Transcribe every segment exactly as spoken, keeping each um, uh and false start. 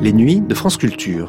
Les nuits de France Culture.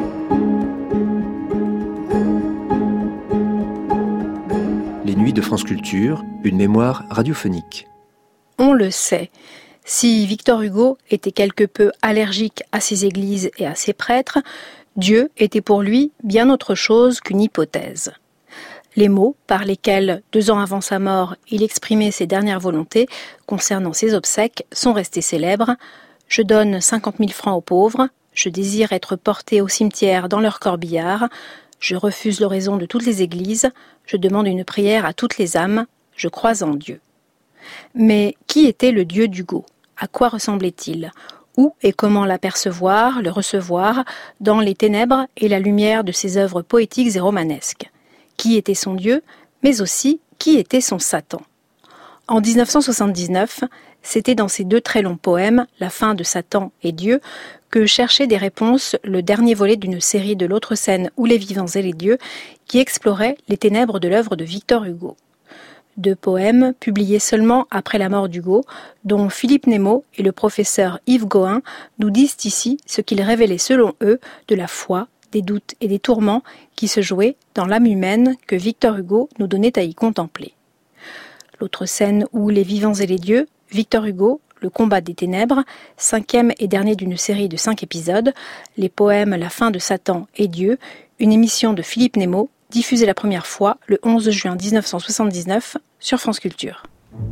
Les nuits de France Culture, une mémoire radiophonique. On le sait, si Victor Hugo était quelque peu allergique à ses églises et à ses prêtres, Dieu était pour lui bien autre chose qu'une hypothèse. Les mots par lesquels, deux ans avant sa mort, il exprimait ses dernières volontés concernant ses obsèques sont restés célèbres. « Je donne cinquante mille francs aux pauvres, je désire être porté au cimetière dans leur corbillard, je refuse l'oraison de toutes les églises, je demande une prière à toutes les âmes, je crois en Dieu. » Mais qui était le Dieu d'Hugo ? À quoi ressemblait-il ? Où et comment l'apercevoir, le recevoir, dans les ténèbres et la lumière de ses œuvres poétiques et romanesques ? Qui était son Dieu, mais aussi qui était son Satan ? En dix-neuf cent soixante-dix-neuf, c'était dans ces deux très longs poèmes, La fin de Satan et Dieu, que cherchait des réponses le dernier volet d'une série de l'autre scène où les vivants et les dieux, qui explorait les ténèbres de l'œuvre de Victor Hugo. Deux poèmes publiés seulement après la mort d'Hugo, dont Philippe Nemo et le professeur Yves Gohain nous disent ici ce qu'ils révélaient selon eux de la foi, des doutes et des tourments qui se jouaient dans l'âme humaine que Victor Hugo nous donnait à y contempler. L'autre scène où les vivants et les dieux, Victor Hugo, le combat des ténèbres, cinquième et dernier d'une série de cinq épisodes, les poèmes La fin de Satan et Dieu, une émission de Philippe Nemo, diffusée la première fois le onze juin dix-neuf cent soixante-dix-neuf sur France Culture.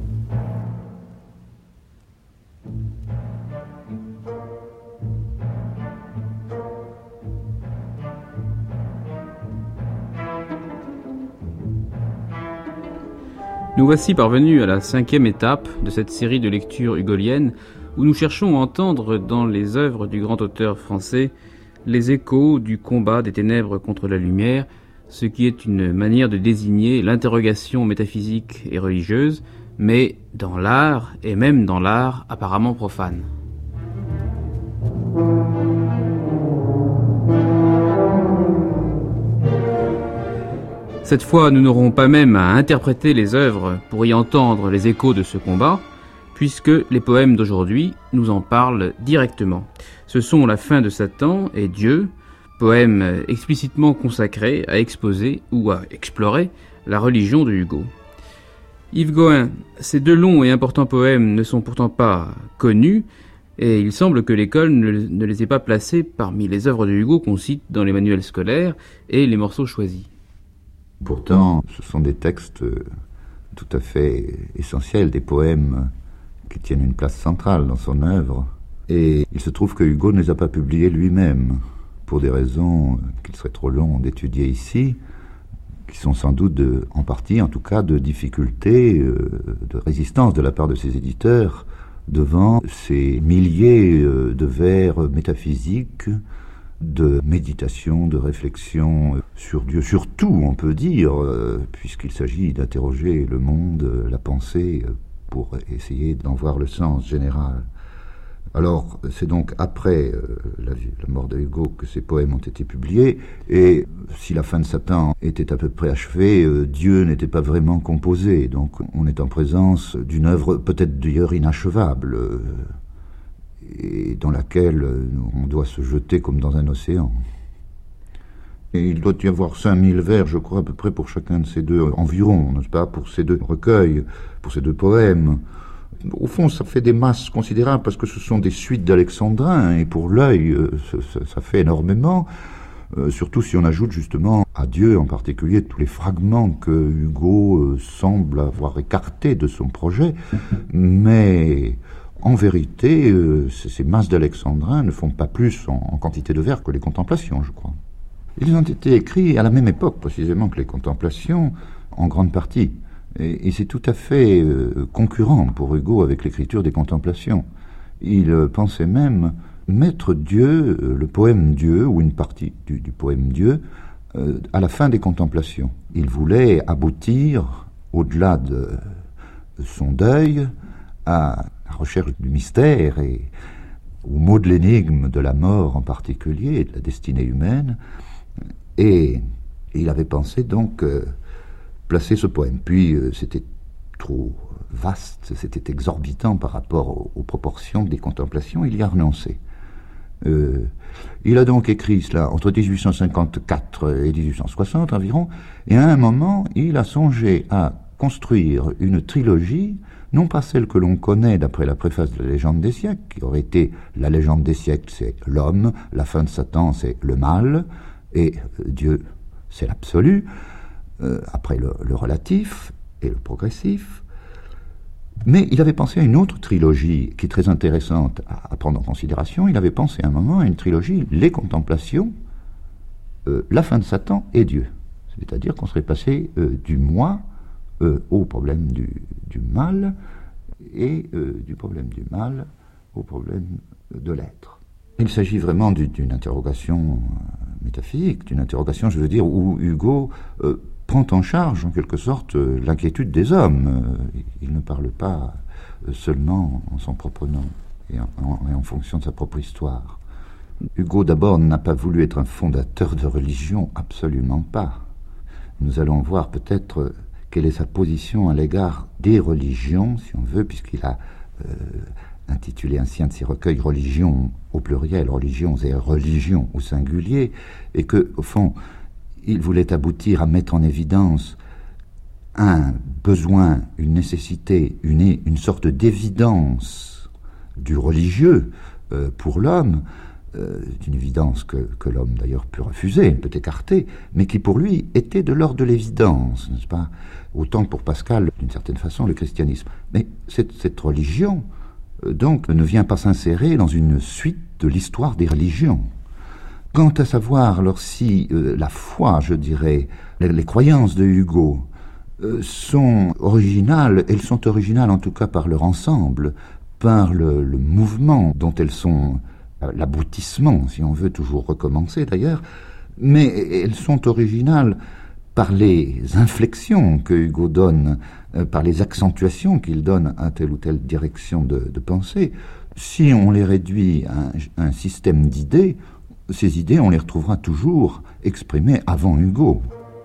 Nous voici parvenus à la cinquième étape de cette série de lectures hugoliennes où nous cherchons à entendre dans les œuvres du grand auteur français les échos du combat des ténèbres contre la lumière, ce qui est une manière de désigner l'interrogation métaphysique et religieuse, mais dans l'art, et même dans l'art apparemment profane. Cette fois, nous n'aurons pas même à interpréter les œuvres pour y entendre les échos de ce combat, puisque les poèmes d'aujourd'hui nous en parlent directement. Ce sont La fin de Satan et Dieu, poèmes explicitement consacrés à exposer ou à explorer la religion de Hugo. Yves Gohain, ces deux longs et importants poèmes ne sont pourtant pas connus, et il semble que l'école ne, ne les ait pas placés parmi les œuvres de Hugo qu'on cite dans les manuels scolaires et les morceaux choisis. Pourtant, ce sont des textes tout à fait essentiels, des poèmes qui tiennent une place centrale dans son œuvre. Et il se trouve que Hugo ne les a pas publiés lui-même, pour des raisons qu'il serait trop long d'étudier ici, qui sont sans doute, de, en partie en tout cas, de difficultés, euh, de résistance de la part de ses éditeurs devant ces milliers euh, de vers métaphysiques, de méditation, de réflexion sur Dieu, sur tout, on peut dire, euh, puisqu'il s'agit d'interroger le monde, la pensée, pour essayer d'en voir le sens général. Alors, c'est donc après euh, la, la mort de Hugo que ces poèmes ont été publiés, et si La fin de Satan était à peu près achevée, euh, Dieu n'était pas vraiment composé, donc on est en présence d'une œuvre peut-être d'ailleurs inachevable, euh, et dans laquelle on doit se jeter comme dans un océan. Et il doit y avoir cinq mille vers, je crois, à peu près pour chacun de ces deux, environ, n'est-ce pas, pour ces deux recueils, pour ces deux poèmes. Au fond, ça fait des masses considérables, parce que ce sont des suites d'alexandrins, et pour l'œil, ça, ça fait énormément, euh, surtout si on ajoute justement à Dieu en particulier tous les fragments que Hugo euh, semble avoir écartés de son projet, mais en vérité, euh, ces masses d'alexandrins ne font pas plus en, en quantité de vers que les contemplations, je crois. Ils ont été écrits à la même époque, précisément, que les contemplations, en grande partie. Et, et c'est tout à fait euh, concurrent pour Hugo avec l'écriture des contemplations. Il euh, pensait même mettre Dieu, euh, le poème Dieu, ou une partie du, du poème Dieu, euh, à la fin des contemplations. Il voulait aboutir, au-delà de, de son deuil, à la recherche du mystère et au mot de l'énigme de la mort en particulier, et de la destinée humaine, et, et il avait pensé donc euh, placer ce poème. Puis euh, c'était trop vaste, c'était exorbitant par rapport aux, aux proportions des contemplations, il y a renoncé. Euh, Il a donc écrit cela entre dix-huit cent cinquante-quatre et dix-huit cent soixante environ, et à un moment, il a songé à construire une trilogie, non pas celle que l'on connaît d'après la préface de la légende des siècles, qui aurait été la légende des siècles, c'est l'homme, la fin de Satan, c'est le mal, et Dieu, c'est l'absolu, euh, après le, le relatif et le progressif. Mais il avait pensé à une autre trilogie qui est très intéressante à, à prendre en considération. Il avait pensé à un moment à une trilogie, les contemplations, euh, la fin de Satan et Dieu. C'est-à-dire qu'on serait passé euh, du moi euh, au problème du, du mal et euh, du problème du mal au problème de l'être. Il s'agit vraiment d'une, d'une interrogation euh, métaphysique, d'une interrogation, je veux dire, où Hugo euh, prend en charge, en quelque sorte, euh, l'inquiétude des hommes. Euh, il ne parle pas euh, seulement en son propre nom et en, en, et en fonction de sa propre histoire. Hugo, d'abord, n'a pas voulu être un fondateur de religion, absolument pas. Nous allons voir peut-être euh, quelle est sa position à l'égard des religions, si on veut, puisqu'il a euh, intitulé ainsi un de ses recueils « Religions » au pluriel, « Religions » et « Religions » au singulier, et que, au fond, il voulait aboutir à mettre en évidence un besoin, une nécessité, une, une sorte d'évidence du religieux euh, pour l'homme, euh, une évidence que, que l'homme d'ailleurs peut refuser, peut écarter, mais qui pour lui était de l'ordre de l'évidence, n'est-ce pas? Autant pour Pascal, d'une certaine façon, le christianisme. Mais cette, cette religion, euh, donc, ne vient pas s'insérer dans une suite de l'histoire des religions. Quant à savoir, alors, si euh, la foi, je dirais, les, les croyances de Hugo euh, sont originales, elles sont originales en tout cas par leur ensemble, par le, le mouvement dont elles sont euh, l'aboutissement, si on veut toujours recommencer d'ailleurs, mais elles sont originales par les inflexions que Hugo donne, euh, par les accentuations qu'il donne à telle ou telle direction de, de pensée. Si on les réduit à un, à un système d'idées, ces idées, on les retrouvera toujours exprimées avant Hugo.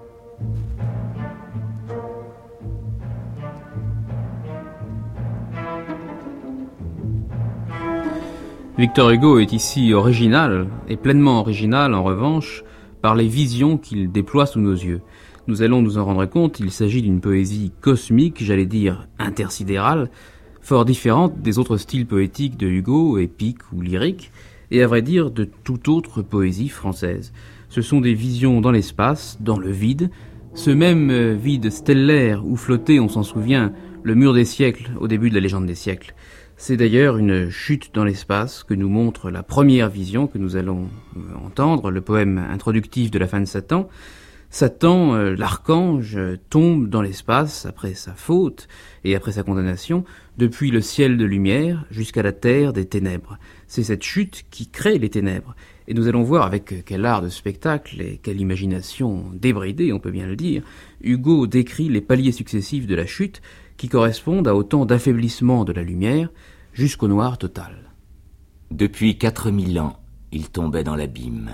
Victor Hugo est ici original, et pleinement original en revanche, par les visions qu'il déploie sous nos yeux. Nous allons nous en rendre compte, il s'agit d'une poésie cosmique, j'allais dire intersidérale, fort différente des autres styles poétiques de Hugo, épique ou lyrique, et à vrai dire de toute autre poésie française. Ce sont des visions dans l'espace, dans le vide, ce même vide stellaire où flottait, on s'en souvient, le mur des siècles au début de la légende des siècles. C'est d'ailleurs une chute dans l'espace que nous montre la première vision que nous allons entendre, le poème introductif de la fin de Satan. Satan, euh, l'archange, tombe dans l'espace après sa faute et après sa condamnation, depuis le ciel de lumière jusqu'à la terre des ténèbres. C'est cette chute qui crée les ténèbres. Et nous allons voir avec quel art de spectacle et quelle imagination débridée, on peut bien le dire, Hugo décrit les paliers successifs de la chute qui correspondent à autant d'affaiblissement de la lumière jusqu'au noir total. Depuis quatre mille ans, il tombait dans l'abîme.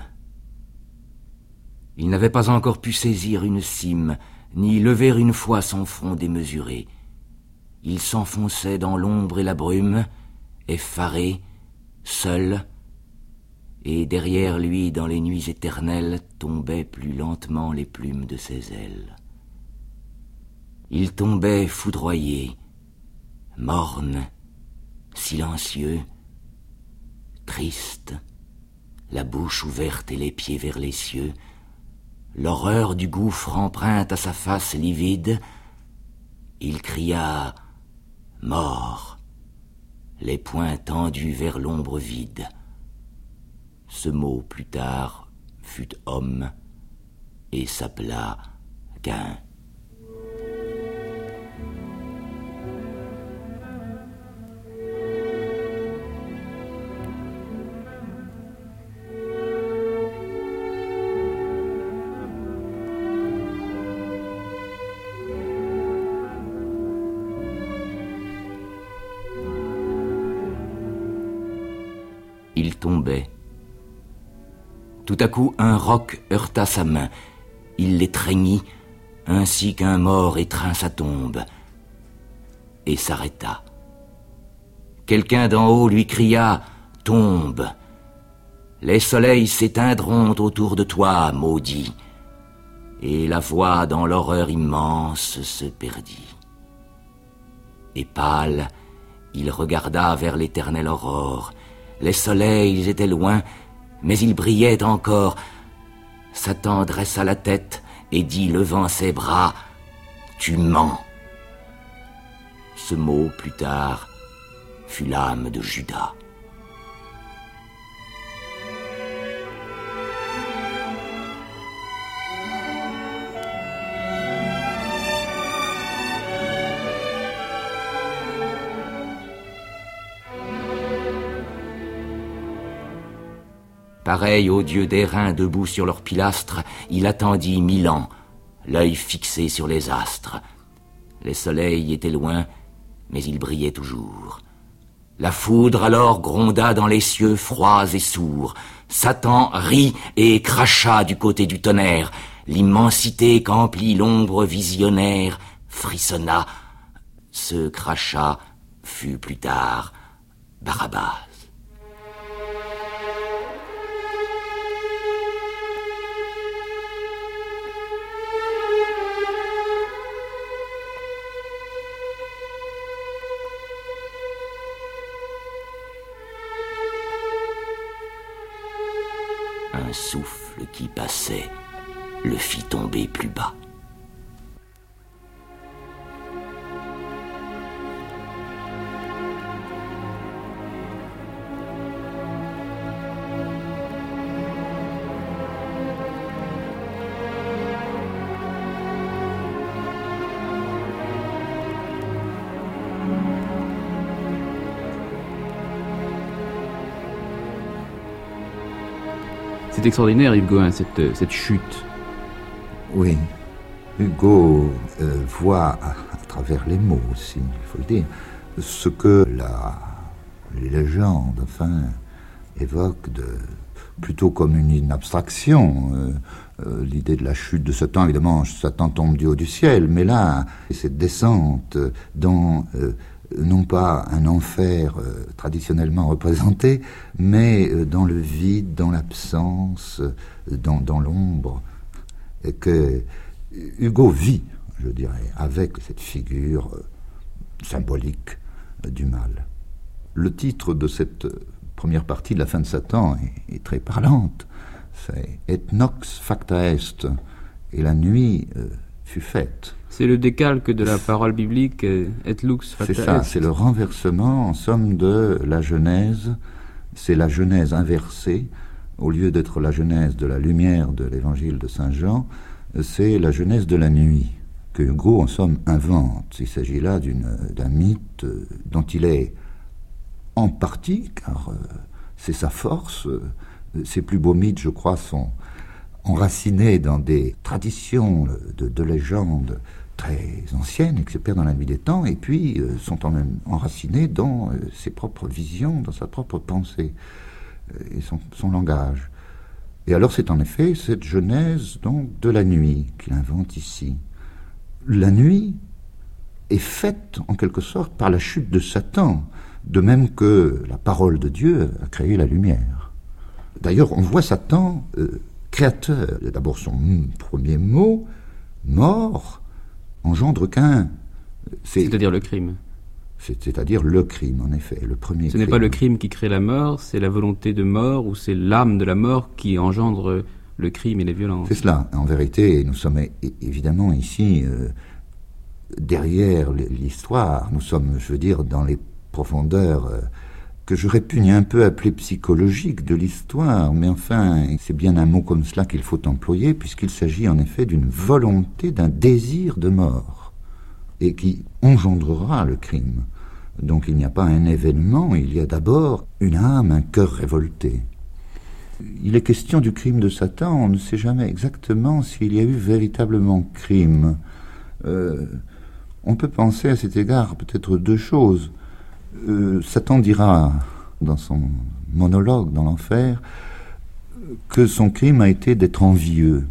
Il n'avait pas encore pu saisir une cime, ni lever une fois son front démesuré. Il s'enfonçait dans l'ombre et la brume, effaré, seul, et derrière lui, dans les nuits éternelles, tombaient plus lentement les plumes de ses ailes. Il tombait foudroyé, morne, silencieux, triste, la bouche ouverte et les pieds vers les cieux, l'horreur du gouffre empreinte à sa face livide. Il cria « Mort !» les poings tendus vers l'ombre vide. Ce mot, plus tard, fut homme et s'appela Caïn. Il tombait. Tout à coup, un roc heurta sa main. Il l'étreignit, ainsi qu'un mort étreint sa tombe, et s'arrêta. Quelqu'un d'en haut lui cria « Tombe !» les soleils s'éteindront autour de toi, maudit. Et la voix dans l'horreur immense se perdit. Et pâle, il regarda vers l'éternelle aurore. Les soleils étaient loin, mais ils brillaient encore. Satan dressa la tête et dit, levant ses bras, « Tu mens !» Ce mot, plus tard, fut l'âme de Judas. Pareil aux dieux d'airain debout sur leurs pilastres, il attendit mille ans, l'œil fixé sur les astres. Les soleils étaient loin, mais ils brillaient toujours. La foudre alors gronda dans les cieux froids et sourds. Satan rit et cracha du côté du tonnerre. L'immensité qu'emplit l'ombre visionnaire frissonna. Ce crachat fut plus tard Barabbas. Un souffle qui passait le fit tomber plus bas. C'est extraordinaire, Hugo, hein, cette, cette chute. Oui, Hugo euh, voit à, à travers les mots aussi, il faut le dire, ce que la, les légendes, enfin, évoquent de, plutôt comme une, une abstraction. Euh, euh, l'idée de la chute de Satan, évidemment, Satan tombe du haut du ciel, mais là, cette descente dans... Euh, non pas un enfer euh, traditionnellement représenté, mais euh, dans le vide, dans l'absence, euh, dans, dans l'ombre, et que Hugo vit, je dirais, avec cette figure euh, symbolique euh, du mal. Le titre de cette première partie de la fin de Satan est, est très parlante, c'est « Et nox facta est », et la nuit euh, fut faite. C'est le décalque de la parole biblique, et lux facta est. C'est ça, c'est le renversement, en somme, de la Genèse. C'est la Genèse inversée. Au lieu d'être la Genèse de la lumière de l'évangile de Saint Jean, c'est la Genèse de la nuit, que Hugo, en somme, invente. Il s'agit là d'une, d'un mythe dont il est en partie, car euh, c'est sa force. Ses plus beaux mythes, je crois, sont enracinés dans des traditions de, de légendes très anciennes et qui se perdent dans la nuit des temps, et puis euh, sont en même enracinés dans euh, ses propres visions, dans sa propre pensée euh, et son, son langage. Et alors c'est en effet cette genèse donc de la nuit qu'il invente ici. La nuit est faite en quelque sorte par la chute de Satan, de même que la parole de Dieu a créé la lumière. D'ailleurs, on voit Satan euh, créateur. D'abord son premier mot, mort, engendre qu'un. C'est, c'est-à-dire le crime. C'est, c'est-à-dire le crime, en effet, le premier Ce crime. n'est pas le crime qui crée la mort, c'est la volonté de mort, ou c'est l'âme de la mort qui engendre le crime et les violences. C'est cela. En vérité, nous sommes évidemment ici, euh, derrière l'histoire, nous sommes, je veux dire, dans les profondeurs euh, que je répugne un peu appeler psychologiques de l'histoire, mais enfin, c'est bien un mot comme cela qu'il faut employer, puisqu'il s'agit en effet d'une volonté, d'un désir de mort, et qui engendrera le crime. Donc il n'y a pas un événement, il y a d'abord une âme, un cœur révolté. Il est question du crime de Satan, on ne sait jamais exactement s'il y a eu véritablement crime. Euh, on peut penser à cet égard peut-être deux choses. Euh, Satan dira dans son monologue dans l'enfer que son crime a été d'être envieux.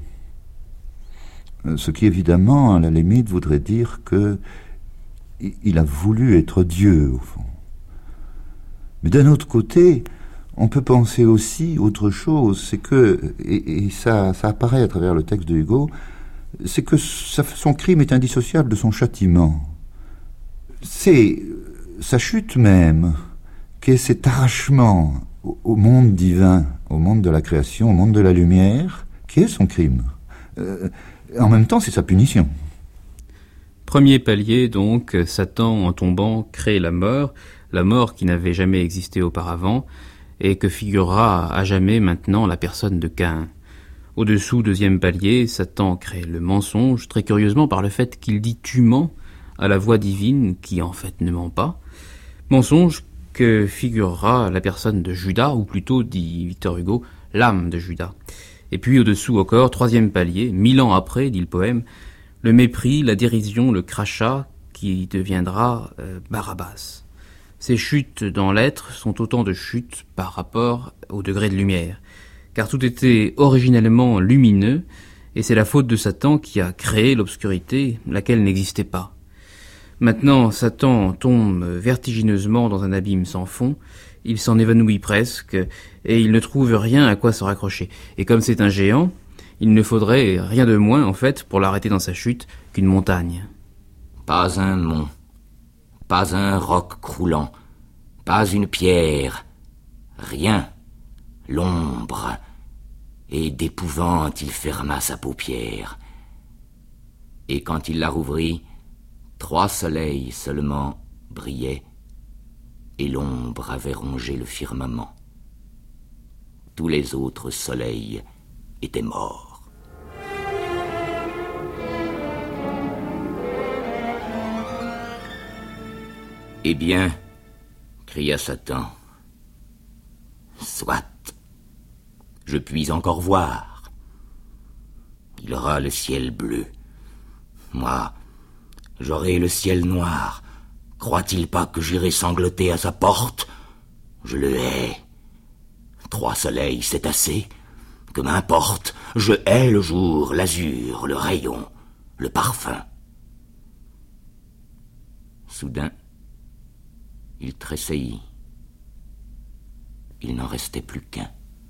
Ce qui évidemment, à la limite, voudrait dire que il a voulu être Dieu, au fond. Mais d'un autre côté, on peut penser aussi autre chose, c'est que, et, et ça, ça apparaît à travers le texte de Hugo, c'est que sa, son crime est indissociable de son châtiment. C'est sa chute même, qui est cet arrachement au, au monde divin, au monde de la création, au monde de la lumière, qui est son crime. Euh, en même temps, c'est sa punition. Premier palier, donc, Satan, en tombant, crée la mort, la mort qui n'avait jamais existé auparavant, et que figurera à jamais maintenant la personne de Caïn. Au-dessous, deuxième palier, Satan crée le mensonge, très curieusement par le fait qu'il dit « tu mens » à la voix divine, qui en fait ne ment pas. Mensonge que figurera la personne de Judas, ou plutôt, dit Victor Hugo, l'âme de Judas. Et puis au-dessous encore, troisième palier, mille ans après, dit le poème, le mépris, la dérision, le crachat, qui deviendra euh, Barabbas. Ces chutes dans l'être sont autant de chutes par rapport au degré de lumière, car tout était originellement lumineux, et c'est la faute de Satan qui a créé l'obscurité, laquelle n'existait pas. Maintenant, Satan tombe vertigineusement dans un abîme sans fond, il s'en évanouit presque, et il ne trouve rien à quoi se raccrocher. Et comme c'est un géant, il ne faudrait rien de moins, en fait, pour l'arrêter dans sa chute, qu'une montagne. Pas un mont, pas un roc croulant, pas une pierre, rien, l'ombre, et d'épouvante il ferma sa paupière. Et quand il la rouvrit, trois soleils seulement brillaient, et l'ombre avait rongé le firmament. Tous les autres soleils étaient morts. Eh bien, cria Satan, soit, je puis encore voir. Il aura le ciel bleu. Moi, j'aurai le ciel noir. Croit-il pas que j'irai sangloter à sa porte? Je le hais. Trois soleils, c'est assez. Que m'importe, je hais le jour, l'azur, le rayon, le parfum. Soudain, il tressaillit. Il n'en restait plus qu'un.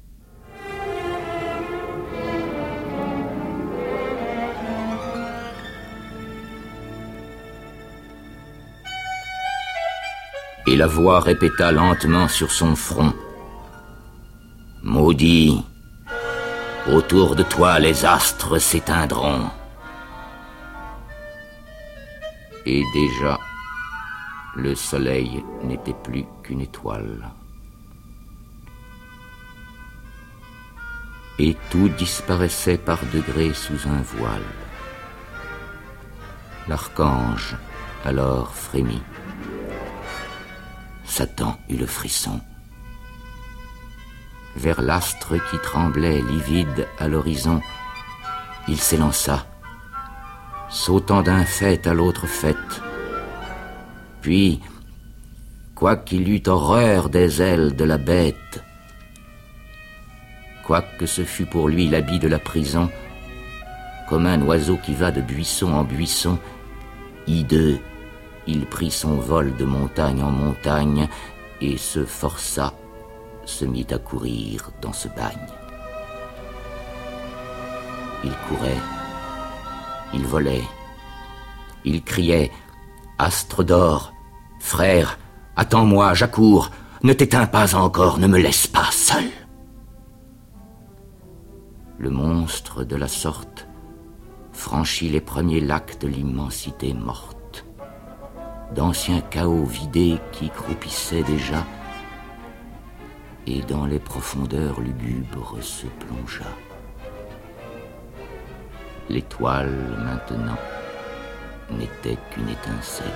Et la voix répéta lentement sur son front. Maudit, autour de toi les astres s'éteindront. Et déjà, le soleil n'était plus qu'une étoile. Et tout disparaissait par degrés sous un voile. L'archange alors frémit. Satan eut le frisson. Vers l'astre qui tremblait livide à l'horizon, il s'élança, sautant d'un fait à l'autre fait. Puis, quoiqu'il eût horreur des ailes de la bête, quoique ce fût pour lui l'habit de la prison, comme un oiseau qui va de buisson en buisson, hideux, il prit son vol de montagne en montagne et se força, se mit à courir dans ce bagne. Il courait, il volait, il criait « Astre d'or, frère, attends-moi, j'accours, ne t'éteins pas encore, ne me laisse pas seul !» Le monstre de la sorte franchit les premiers lacs de l'immensité morte. D'anciens chaos vidés qui croupissaient déjà, et dans les profondeurs lugubres se plongea. L'étoile, maintenant, n'était qu'une étincelle.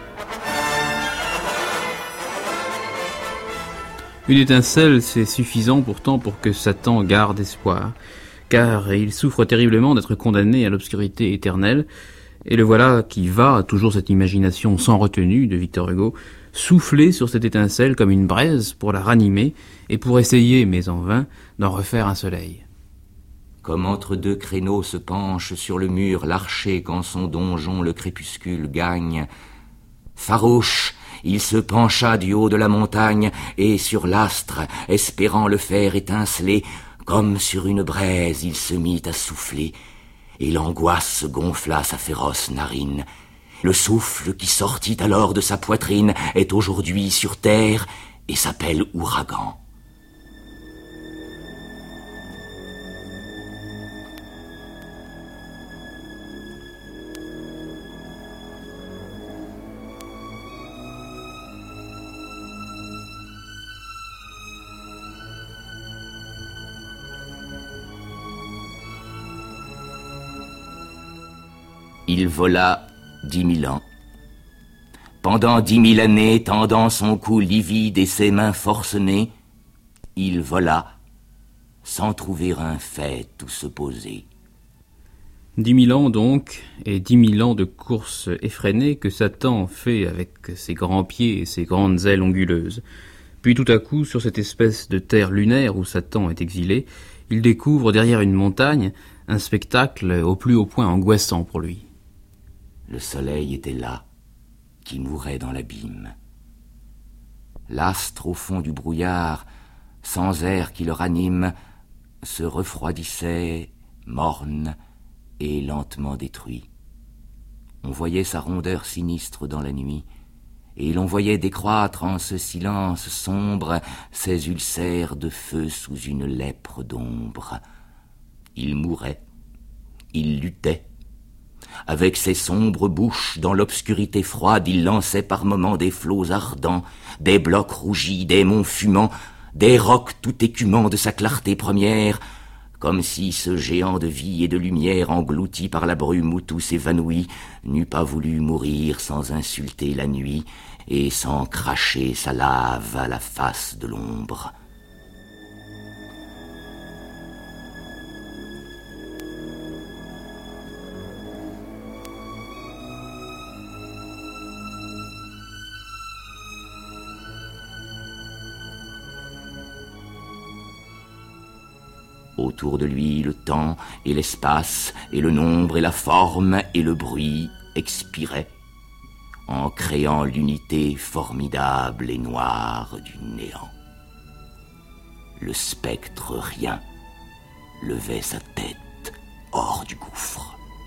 Une étincelle, c'est suffisant pourtant pour que Satan garde espoir, car il souffre terriblement d'être condamné à l'obscurité éternelle, et le voilà qui va, toujours cette imagination sans retenue de Victor Hugo, souffler sur cette étincelle comme une braise pour la ranimer et pour essayer, mais en vain, d'en refaire un soleil. Comme entre deux créneaux se penche sur le mur l'archer quand son donjon le crépuscule gagne, farouche, Il se pencha du haut de la montagne, et sur l'astre, espérant le faire étinceler, comme sur une braise, il se mit à souffler, et l'angoisse gonfla sa féroce narine. Le souffle qui sortit alors de sa poitrine est aujourd'hui sur terre et s'appelle ouragan. Il vola dix mille ans. Pendant dix mille années, tendant son cou livide et ses mains forcenées, il vola, sans trouver un fait où se poser. Dix mille ans donc, et dix mille ans de course effrénée que Satan fait avec ses grands pieds et ses grandes ailes onduleuses. Puis tout à coup, sur cette espèce de terre lunaire où Satan est exilé, il découvre derrière une montagne un spectacle au plus haut point angoissant pour lui. Le soleil était là, qui mourait dans l'abîme. L'astre au fond du brouillard, sans air qui le ranime, se refroidissait, morne et lentement détruit. On voyait sa rondeur sinistre dans la nuit, et l'on voyait décroître en ce silence sombre ses ulcères de feu sous une lèpre d'ombre. Il mourait, il luttait. Avec ses sombres bouches, dans l'obscurité froide, il lançait par moments des flots ardents, des blocs rougis, des monts fumants, des rocs tout écumants de sa clarté première, comme si ce géant de vie et de lumière, englouti par la brume où tout s'évanouit, n'eût pas voulu mourir sans insulter la nuit et sans cracher sa lave à la face de l'ombre. Autour de lui, le temps et l'espace, et le nombre et la forme et le bruit expiraient, en créant l'unité formidable et noire du néant. Le spectre rien levait sa tête hors du gouffre.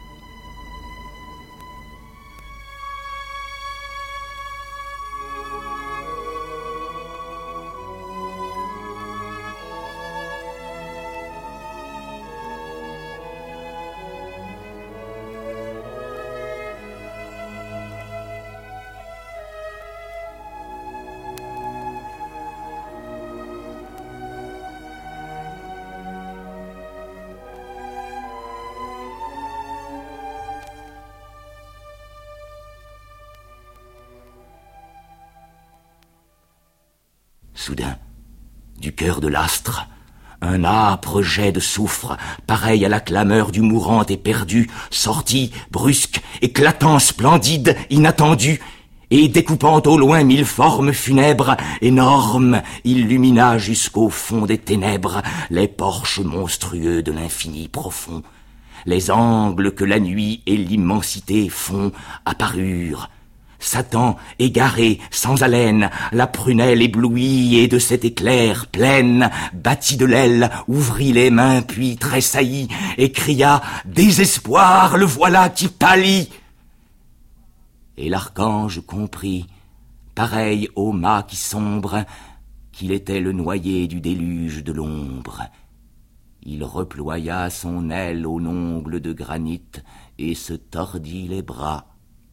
Soudain, du cœur de l'astre, un âpre jet de soufre, pareil à la clameur du mourant éperdu, sortit, brusque, éclatant, splendide, inattendu, et découpant au loin mille formes funèbres, énorme, illumina jusqu'au fond des ténèbres les porches monstrueux de l'infini profond. Les angles que la nuit et l'immensité font apparurent. Satan, égaré, sans haleine, la prunelle éblouie et de cet éclair pleine, battit de l'aile, ouvrit les mains puis tressaillit et cria « Désespoir, le voilà qui pâlit !» Et l'archange comprit, pareil au mât qui sombre, qu'il était le noyé du déluge de l'ombre. Il reploya son aile aux ongles de granit et se tordit les bras.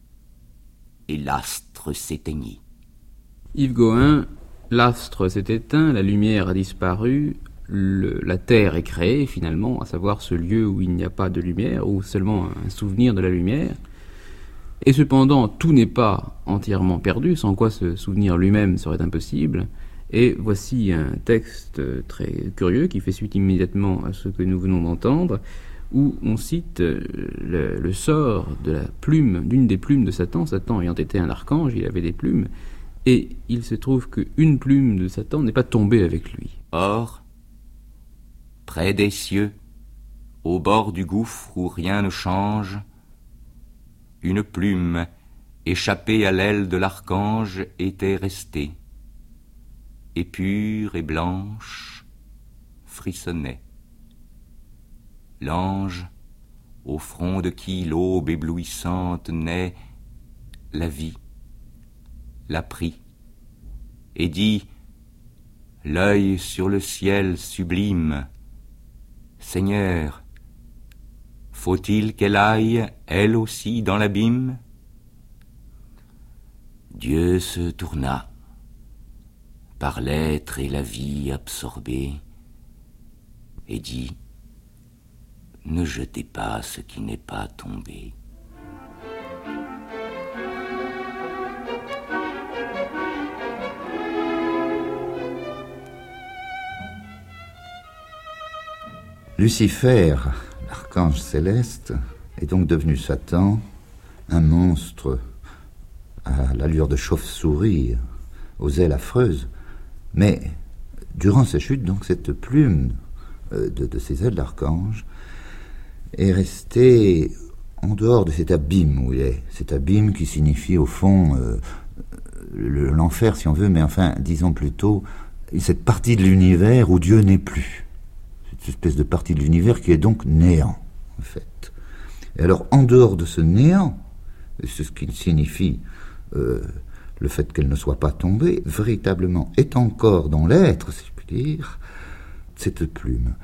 Et l'astre s'éteignit. Yves Gohin, l'astre s'est éteint, la lumière a disparu, le, la terre est créée finalement, à savoir ce lieu où il n'y a pas de lumière, ou seulement un souvenir de la lumière. Et cependant, tout n'est pas entièrement perdu, sans quoi ce souvenir lui-même serait impossible. Et voici un texte très curieux qui fait suite immédiatement à ce que nous venons d'entendre, où on cite le, le sort de la plume, d'une des plumes de Satan, Satan ayant été un archange, il avait des plumes, et il se trouve qu'une plume de Satan n'est pas tombée avec lui. Or, près des cieux, au bord du gouffre où rien ne change, une plume échappée à l'aile de l'archange, était restée, et pure et blanche, frissonnait. L'ange, au front de qui l'aube éblouissante naît, la vit, la prit, et dit, l'œil sur le ciel sublime, Seigneur, faut-il qu'elle aille, elle aussi, dans l'abîme? Dieu se tourna, par l'être et la vie absorbés, et dit, ne jetez pas ce qui n'est pas tombé. Lucifer, l'archange céleste, est donc devenu Satan, un monstre à l'allure de chauve-souris, aux ailes affreuses. Mais durant sa chute, donc, cette plume de, de ses ailes d'archange est restée en dehors de cet abîme où il est. Cet abîme qui signifie au fond euh, le, l'enfer, si on veut, mais enfin, disons plutôt, cette partie de l'univers où Dieu n'est plus. Cette espèce de partie de l'univers qui est donc néant, en fait. Et alors, en dehors de ce néant, c'est ce qui signifie euh, le fait qu'elle ne soit pas tombée, véritablement est encore dans l'être, si je puis dire, cette plume.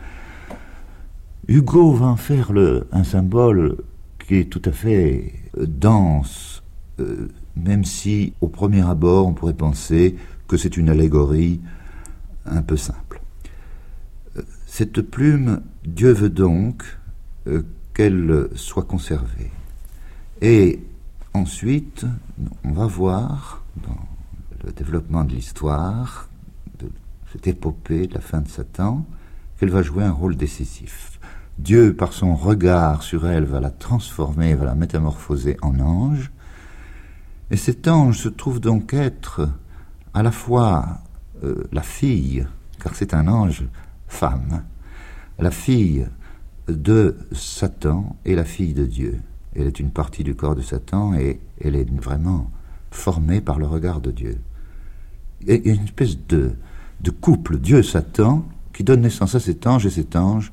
Hugo va en faire le, un symbole qui est tout à fait euh, dense, euh, même si, au premier abord, on pourrait penser que c'est une allégorie un peu simple. Euh, cette plume, Dieu veut donc euh, qu'elle soit conservée. Et ensuite, on va voir, dans le développement de l'histoire, de cette épopée de la fin de Satan, qu'elle va jouer un rôle décisif. Dieu, par son regard sur elle, va la transformer, va la métamorphoser en ange. Et cet ange se trouve donc être à la fois euh, la fille, car c'est un ange femme, la fille de Satan et la fille de Dieu. Elle est une partie du corps de Satan et elle est vraiment formée par le regard de Dieu. Il y a une espèce de, de couple Dieu-Satan qui donne naissance à cet ange, et cet ange,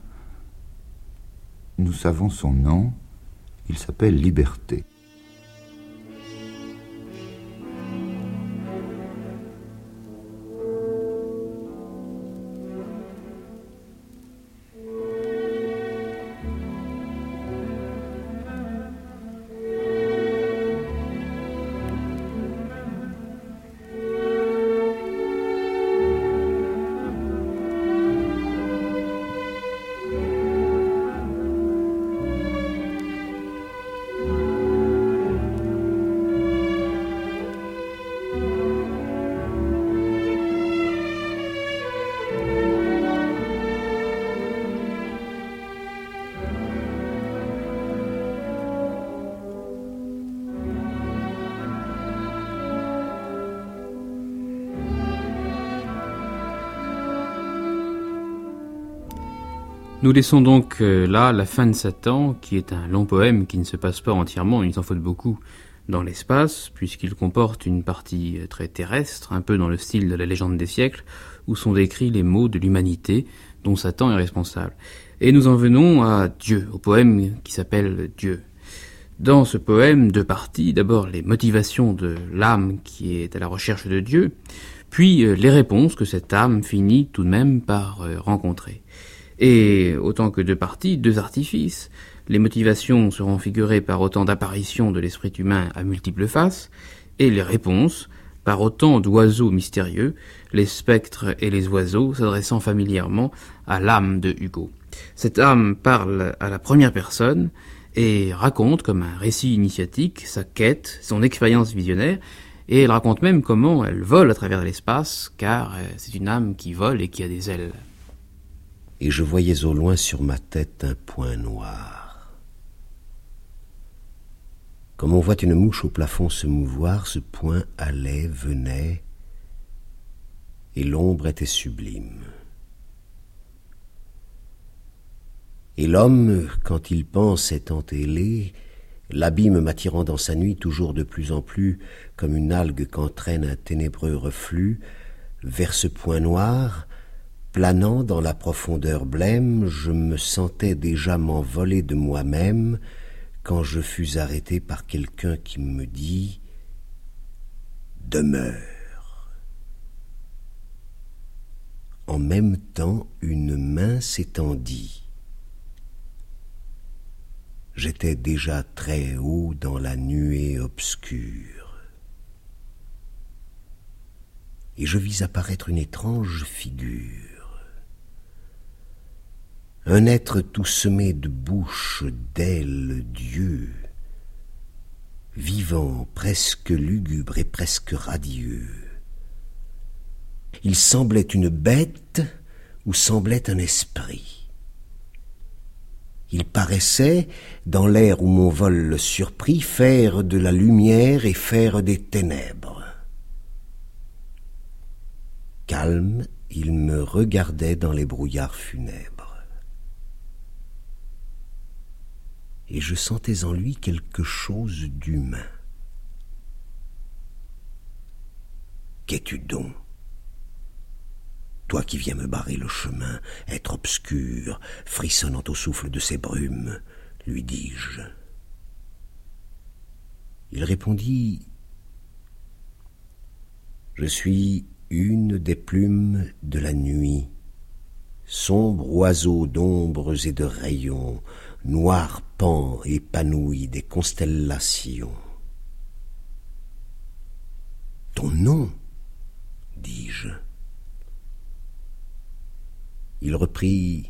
nous savons son nom, il s'appelle Liberté. Nous laissons donc euh, là la fin de Satan, qui est un long poème qui ne se passe pas entièrement, il s'en faut beaucoup, dans l'espace, puisqu'il comporte une partie très terrestre, un peu dans le style de la légende des siècles, où sont décrits les maux de l'humanité dont Satan est responsable. Et nous en venons à Dieu, au poème qui s'appelle Dieu. Dans ce poème, deux parties, d'abord les motivations de l'âme qui est à la recherche de Dieu, puis euh, les réponses que cette âme finit tout de même par euh, rencontrer. Et autant que deux parties, deux artifices. Les motivations seront figurées par autant d'apparitions de l'esprit humain à multiples faces, et les réponses par autant d'oiseaux mystérieux, les spectres et les oiseaux s'adressant familièrement à l'âme de Hugo. Cette âme parle à la première personne et raconte comme un récit initiatique sa quête, son expérience visionnaire, et elle raconte même comment elle vole à travers l'espace, car c'est une âme qui vole et qui a des ailes. Et je voyais au loin sur ma tête un point noir. Comme on voit une mouche au plafond se mouvoir, ce point allait, venait, et l'ombre était sublime. Et l'homme, quand il pense étant ailé, l'abîme m'attirant dans sa nuit toujours de plus en plus, comme une algue qu'entraîne un ténébreux reflux, vers ce point noir, planant dans la profondeur blême, je me sentais déjà m'envoler de moi-même, quand je fus arrêté par quelqu'un qui me dit « Demeure ». En même temps, une main s'étendit. J'étais déjà très haut dans la nuée obscure. Et je vis apparaître une étrange figure. Un être tout semé de bouches, d'ailes, d'yeux, vivant, presque lugubre et presque radieux. Il semblait une bête ou semblait un esprit. Il paraissait, dans l'air où mon vol le surprit, faire de la lumière et faire des ténèbres. Calme, il me regardait dans les brouillards funèbres. Et je sentais en lui quelque chose d'humain. Qu'es-tu donc ? Toi qui viens me barrer le chemin, être obscur, frissonnant au souffle de ces brumes, lui dis-je. Il répondit « Je suis une des plumes de la nuit, sombre oiseau d'ombres et de rayons, noir pan épanoui des constellations. » « Ton nom, dis-je. » Il reprit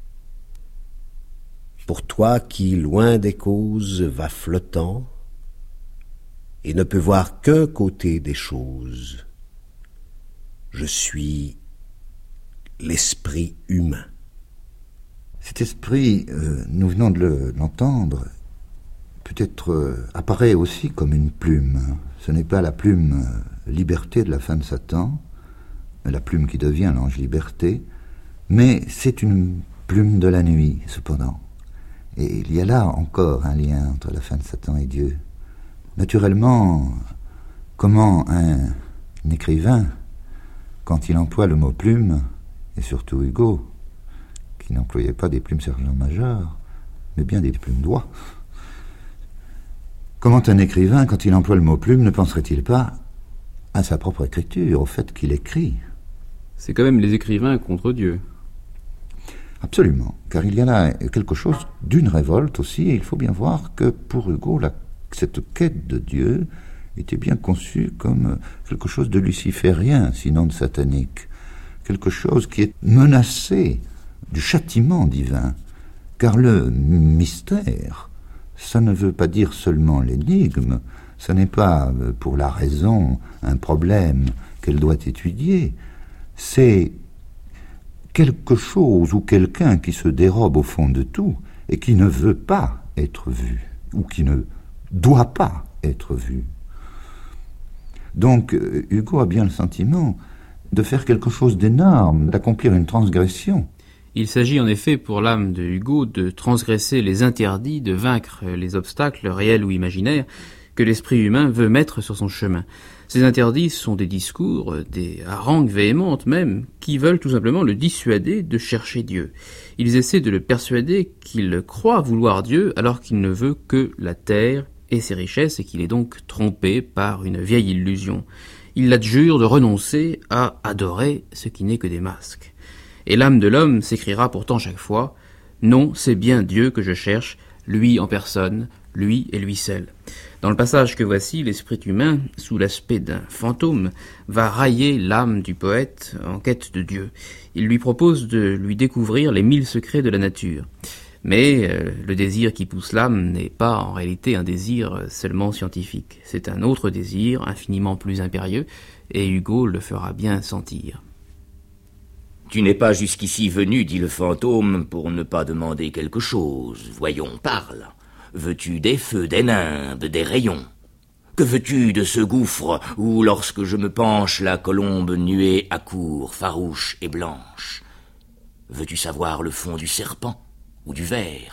« Pour toi qui, loin des causes, va flottant et ne peut voir qu'un côté des choses, je suis l'esprit humain. » Cet esprit, euh, nous venons de le, l'entendre, peut-être euh, apparaît aussi comme une plume. Ce n'est pas la plume euh, liberté de la femme Satan, la plume qui devient l'ange liberté, mais c'est une plume de la nuit, cependant. Et il y a là encore un lien entre la femme Satan et Dieu. Naturellement, comment un, un écrivain, quand il emploie le mot plume, et surtout Hugo, qui n'employait pas des plumes sergent-major, mais bien des plumes d'oie, comment un écrivain, quand il emploie le mot plume, ne penserait-il pas à sa propre écriture, au fait qu'il écrit ? C'est quand même les écrivains contre Dieu. Absolument, car il y a là quelque chose d'une révolte aussi, et il faut bien voir que pour Hugo, la, cette quête de Dieu était bien conçue comme quelque chose de luciférien, sinon de satanique, quelque chose qui est menacé du châtiment divin, car le mystère, ça ne veut pas dire seulement l'énigme, ce n'est pas pour la raison un problème qu'elle doit étudier, c'est quelque chose ou quelqu'un qui se dérobe au fond de tout et qui ne veut pas être vu, ou qui ne doit pas être vu. Donc Hugo a bien le sentiment de faire quelque chose d'énorme, d'accomplir une transgression. Il s'agit en effet pour l'âme de Hugo de transgresser les interdits, de vaincre les obstacles réels ou imaginaires que l'esprit humain veut mettre sur son chemin. Ces interdits sont des discours, des harangues véhémentes même, qui veulent tout simplement le dissuader de chercher Dieu. Ils essaient de le persuader qu'il croit vouloir Dieu alors qu'il ne veut que la terre et ses richesses et qu'il est donc trompé par une vieille illusion. Ils l'adjurent de renoncer à adorer ce qui n'est que des masques. Et l'âme de l'homme s'écriera pourtant chaque fois « Non, c'est bien Dieu que je cherche, lui en personne, lui et lui seul ». Dans le passage que voici, l'esprit humain, sous l'aspect d'un fantôme, va railler l'âme du poète en quête de Dieu. Il lui propose de lui découvrir les mille secrets de la nature. Mais euh, le désir qui pousse l'âme n'est pas en réalité un désir seulement scientifique. C'est un autre désir, infiniment plus impérieux, et Hugo le fera bien sentir. « Tu n'es pas jusqu'ici venu, dit le fantôme, pour ne pas demander quelque chose. Voyons, parle. Veux-tu des feux, des nimbes, des rayons? Que veux-tu de ce gouffre où, lorsque je me penche, la colombe nuée accourt, farouche et blanche? Veux-tu savoir le fond du serpent ou du ver?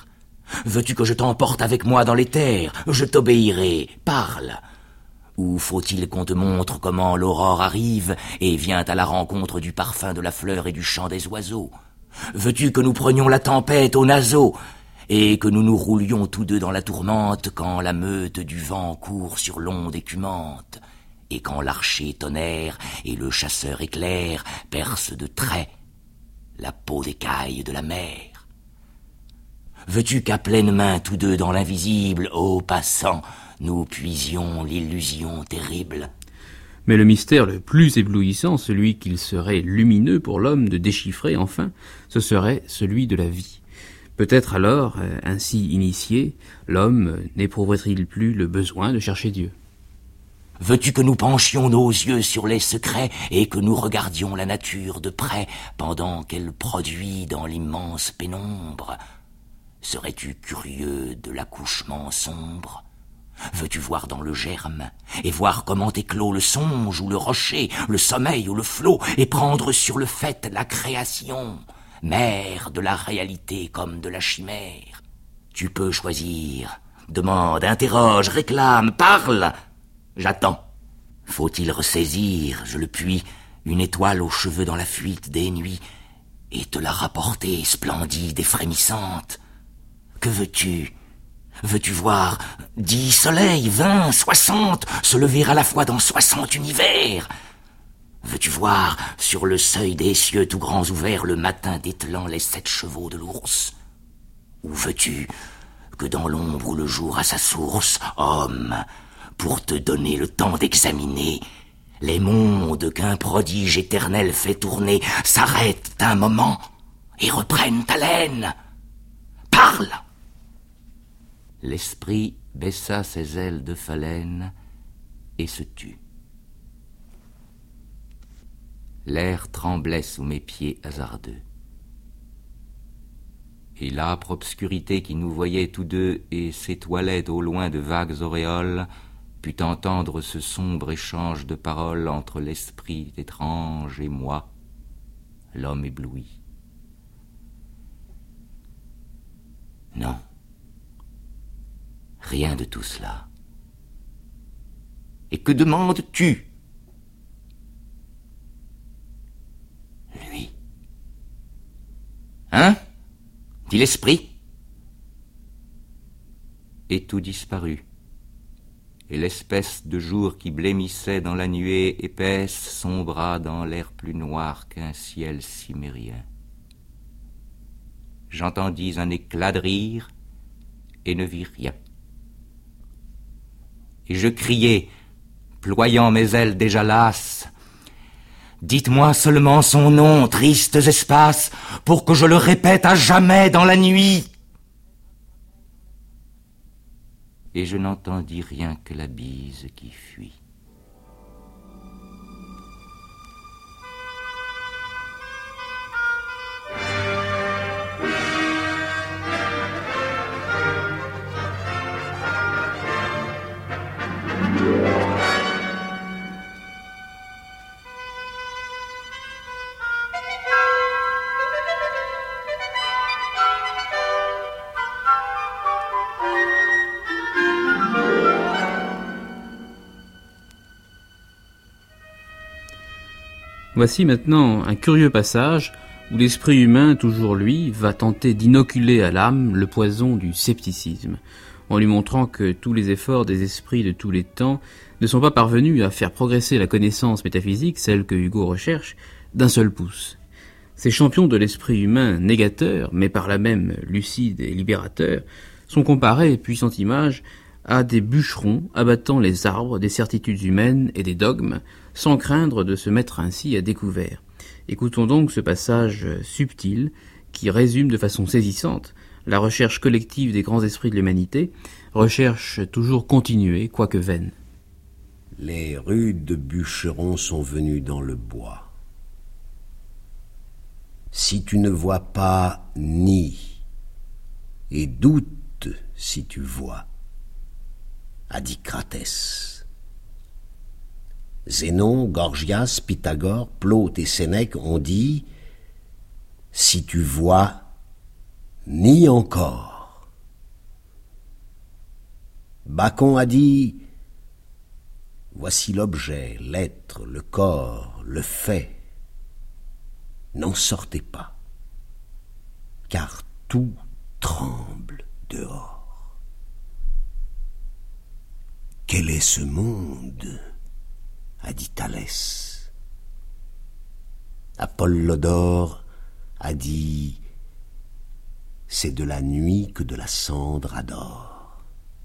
Veux-tu que je t'emporte avec moi dans les terres? Je t'obéirai. Parle. Ou faut-il qu'on te montre comment l'aurore arrive et vient à la rencontre du parfum de la fleur et du chant des oiseaux? Veux-tu que nous prenions la tempête aux naseaux et que nous nous roulions tous deux dans la tourmente quand la meute du vent court sur l'onde écumante et quand l'archer tonnerre et le chasseur éclair percent de traits la peau d'écaille de la mer? Veux-tu qu'à pleine main tous deux dans l'invisible, ô passant, nous puisions l'illusion terrible? Mais le mystère le plus éblouissant, celui qu'il serait lumineux pour l'homme de déchiffrer enfin, ce serait celui de la vie. Peut-être alors, ainsi initié, l'homme n'éprouverait-il plus le besoin de chercher Dieu. Veux-tu que nous penchions nos yeux sur les secrets et que nous regardions la nature de près pendant qu'elle produit dans l'immense pénombre? Serais-tu curieux de l'accouchement sombre? Veux-tu voir dans le germe et voir comment éclot le songe ou le rocher, le sommeil ou le flot, et prendre sur le fait la création, mère de la réalité comme de la chimère? Tu peux choisir. Demande, interroge, réclame, parle. J'attends. Faut-il ressaisir, je le puis, une étoile aux cheveux dans la fuite des nuits, et te la rapporter splendide et frémissante? Que veux-tu? Veux-tu voir dix soleils, vingt, soixante, se lever à la fois dans soixante univers? Veux-tu voir, sur le seuil des cieux tout grands ouverts, le matin dételant les sept chevaux de l'ours? Ou veux-tu que dans l'ombre où le jour a sa source, homme, pour te donner le temps d'examiner les mondes qu'un prodige éternel fait tourner, s'arrêtent un moment et reprennent haleine? Parle! L'esprit baissa ses ailes de phalène et se tut. L'air tremblait sous mes pieds hasardeux. Et l'âpre obscurité qui nous voyait tous deux et s'étoilait au loin de vagues auréoles put entendre ce sombre échange de paroles entre l'esprit étrange et moi, l'homme ébloui. Non. Rien de tout cela. Et que demandes-tu? Lui. Hein? Dit l'esprit. Et tout disparut. Et l'espèce de jour qui blêmissait dans la nuée épaisse sombra dans l'air plus noir qu'un ciel cimérien. J'entendis un éclat de rire et ne vis rien. Et je criai, ployant mes ailes déjà lasses, « Dites-moi seulement son nom, tristes espaces, pour que je le répète à jamais dans la nuit !» Et je n'entendis rien que la bise qui fuit. Voici maintenant un curieux passage où l'esprit humain, toujours lui, va tenter d'inoculer à l'âme le poison du scepticisme, en lui montrant que tous les efforts des esprits de tous les temps ne sont pas parvenus à faire progresser la connaissance métaphysique, celle que Hugo recherche, d'un seul pouce. Ces champions de l'esprit humain négateur, mais par là même lucide et libérateur, sont comparés, puissante image, à des bûcherons abattant les arbres des certitudes humaines et des dogmes, sans craindre de se mettre ainsi à découvert. Écoutons donc ce passage subtil qui résume de façon saisissante la recherche collective des grands esprits de l'humanité, recherche toujours continuée, quoique vaine. Les rudes bûcherons sont venus dans le bois. Si tu ne vois pas, nie, et doute si tu vois, a dit Cratès. Zénon, Gorgias, Pythagore, Plaute et Sénèque ont dit « Si tu vois, nie encore ». Bacon a dit « Voici l'objet, l'être, le corps, le fait. N'en sortez pas, car tout tremble dehors. » Quel est ce monde ? A dit Thalès. Apollodore a dit « C'est de la nuit que de la cendre adore. »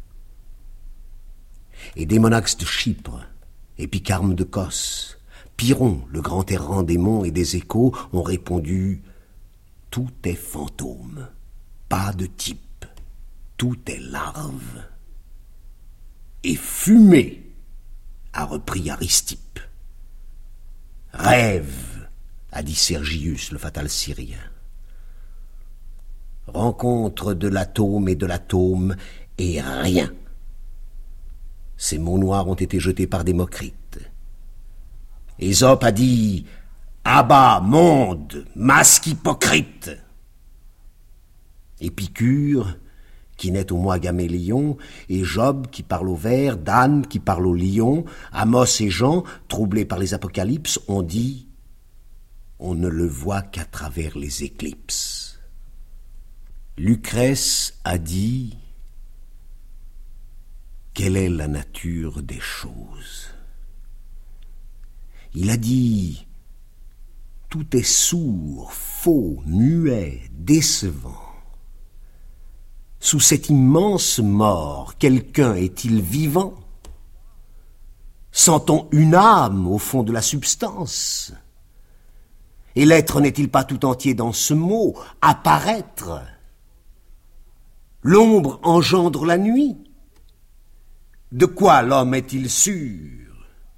Et Démonax de Chypre, Épicarme de Cos, Pyrrhon, le grand errant des monts et des échos, ont répondu « Tout est fantôme, pas de type, tout est larve. » Et fumée, a repris Aristippe. Rêve, a dit Sergius, le fatal Syrien. Rencontre de l'atome et de l'atome et rien. Ces mots noirs ont été jetés par Démocrite. Ésope a dit « Abba, monde, masque hypocrite !» Épicure, qui naît au mois Gaméléon, et Job qui parle au ver, Dan qui parle au lion, Amos et Jean, troublés par les apocalypses, ont dit « On ne le voit qu'à travers les éclipses. » Lucrèce a dit « Quelle est la nature des choses ?» Il a dit « Tout est sourd, faux, muet, décevant. » Sous cette immense mort, quelqu'un est-il vivant? Sent-on une âme au fond de la substance? Et l'être n'est-il pas tout entier dans ce mot, apparaître? L'ombre engendre la nuit. De quoi l'homme est-il sûr?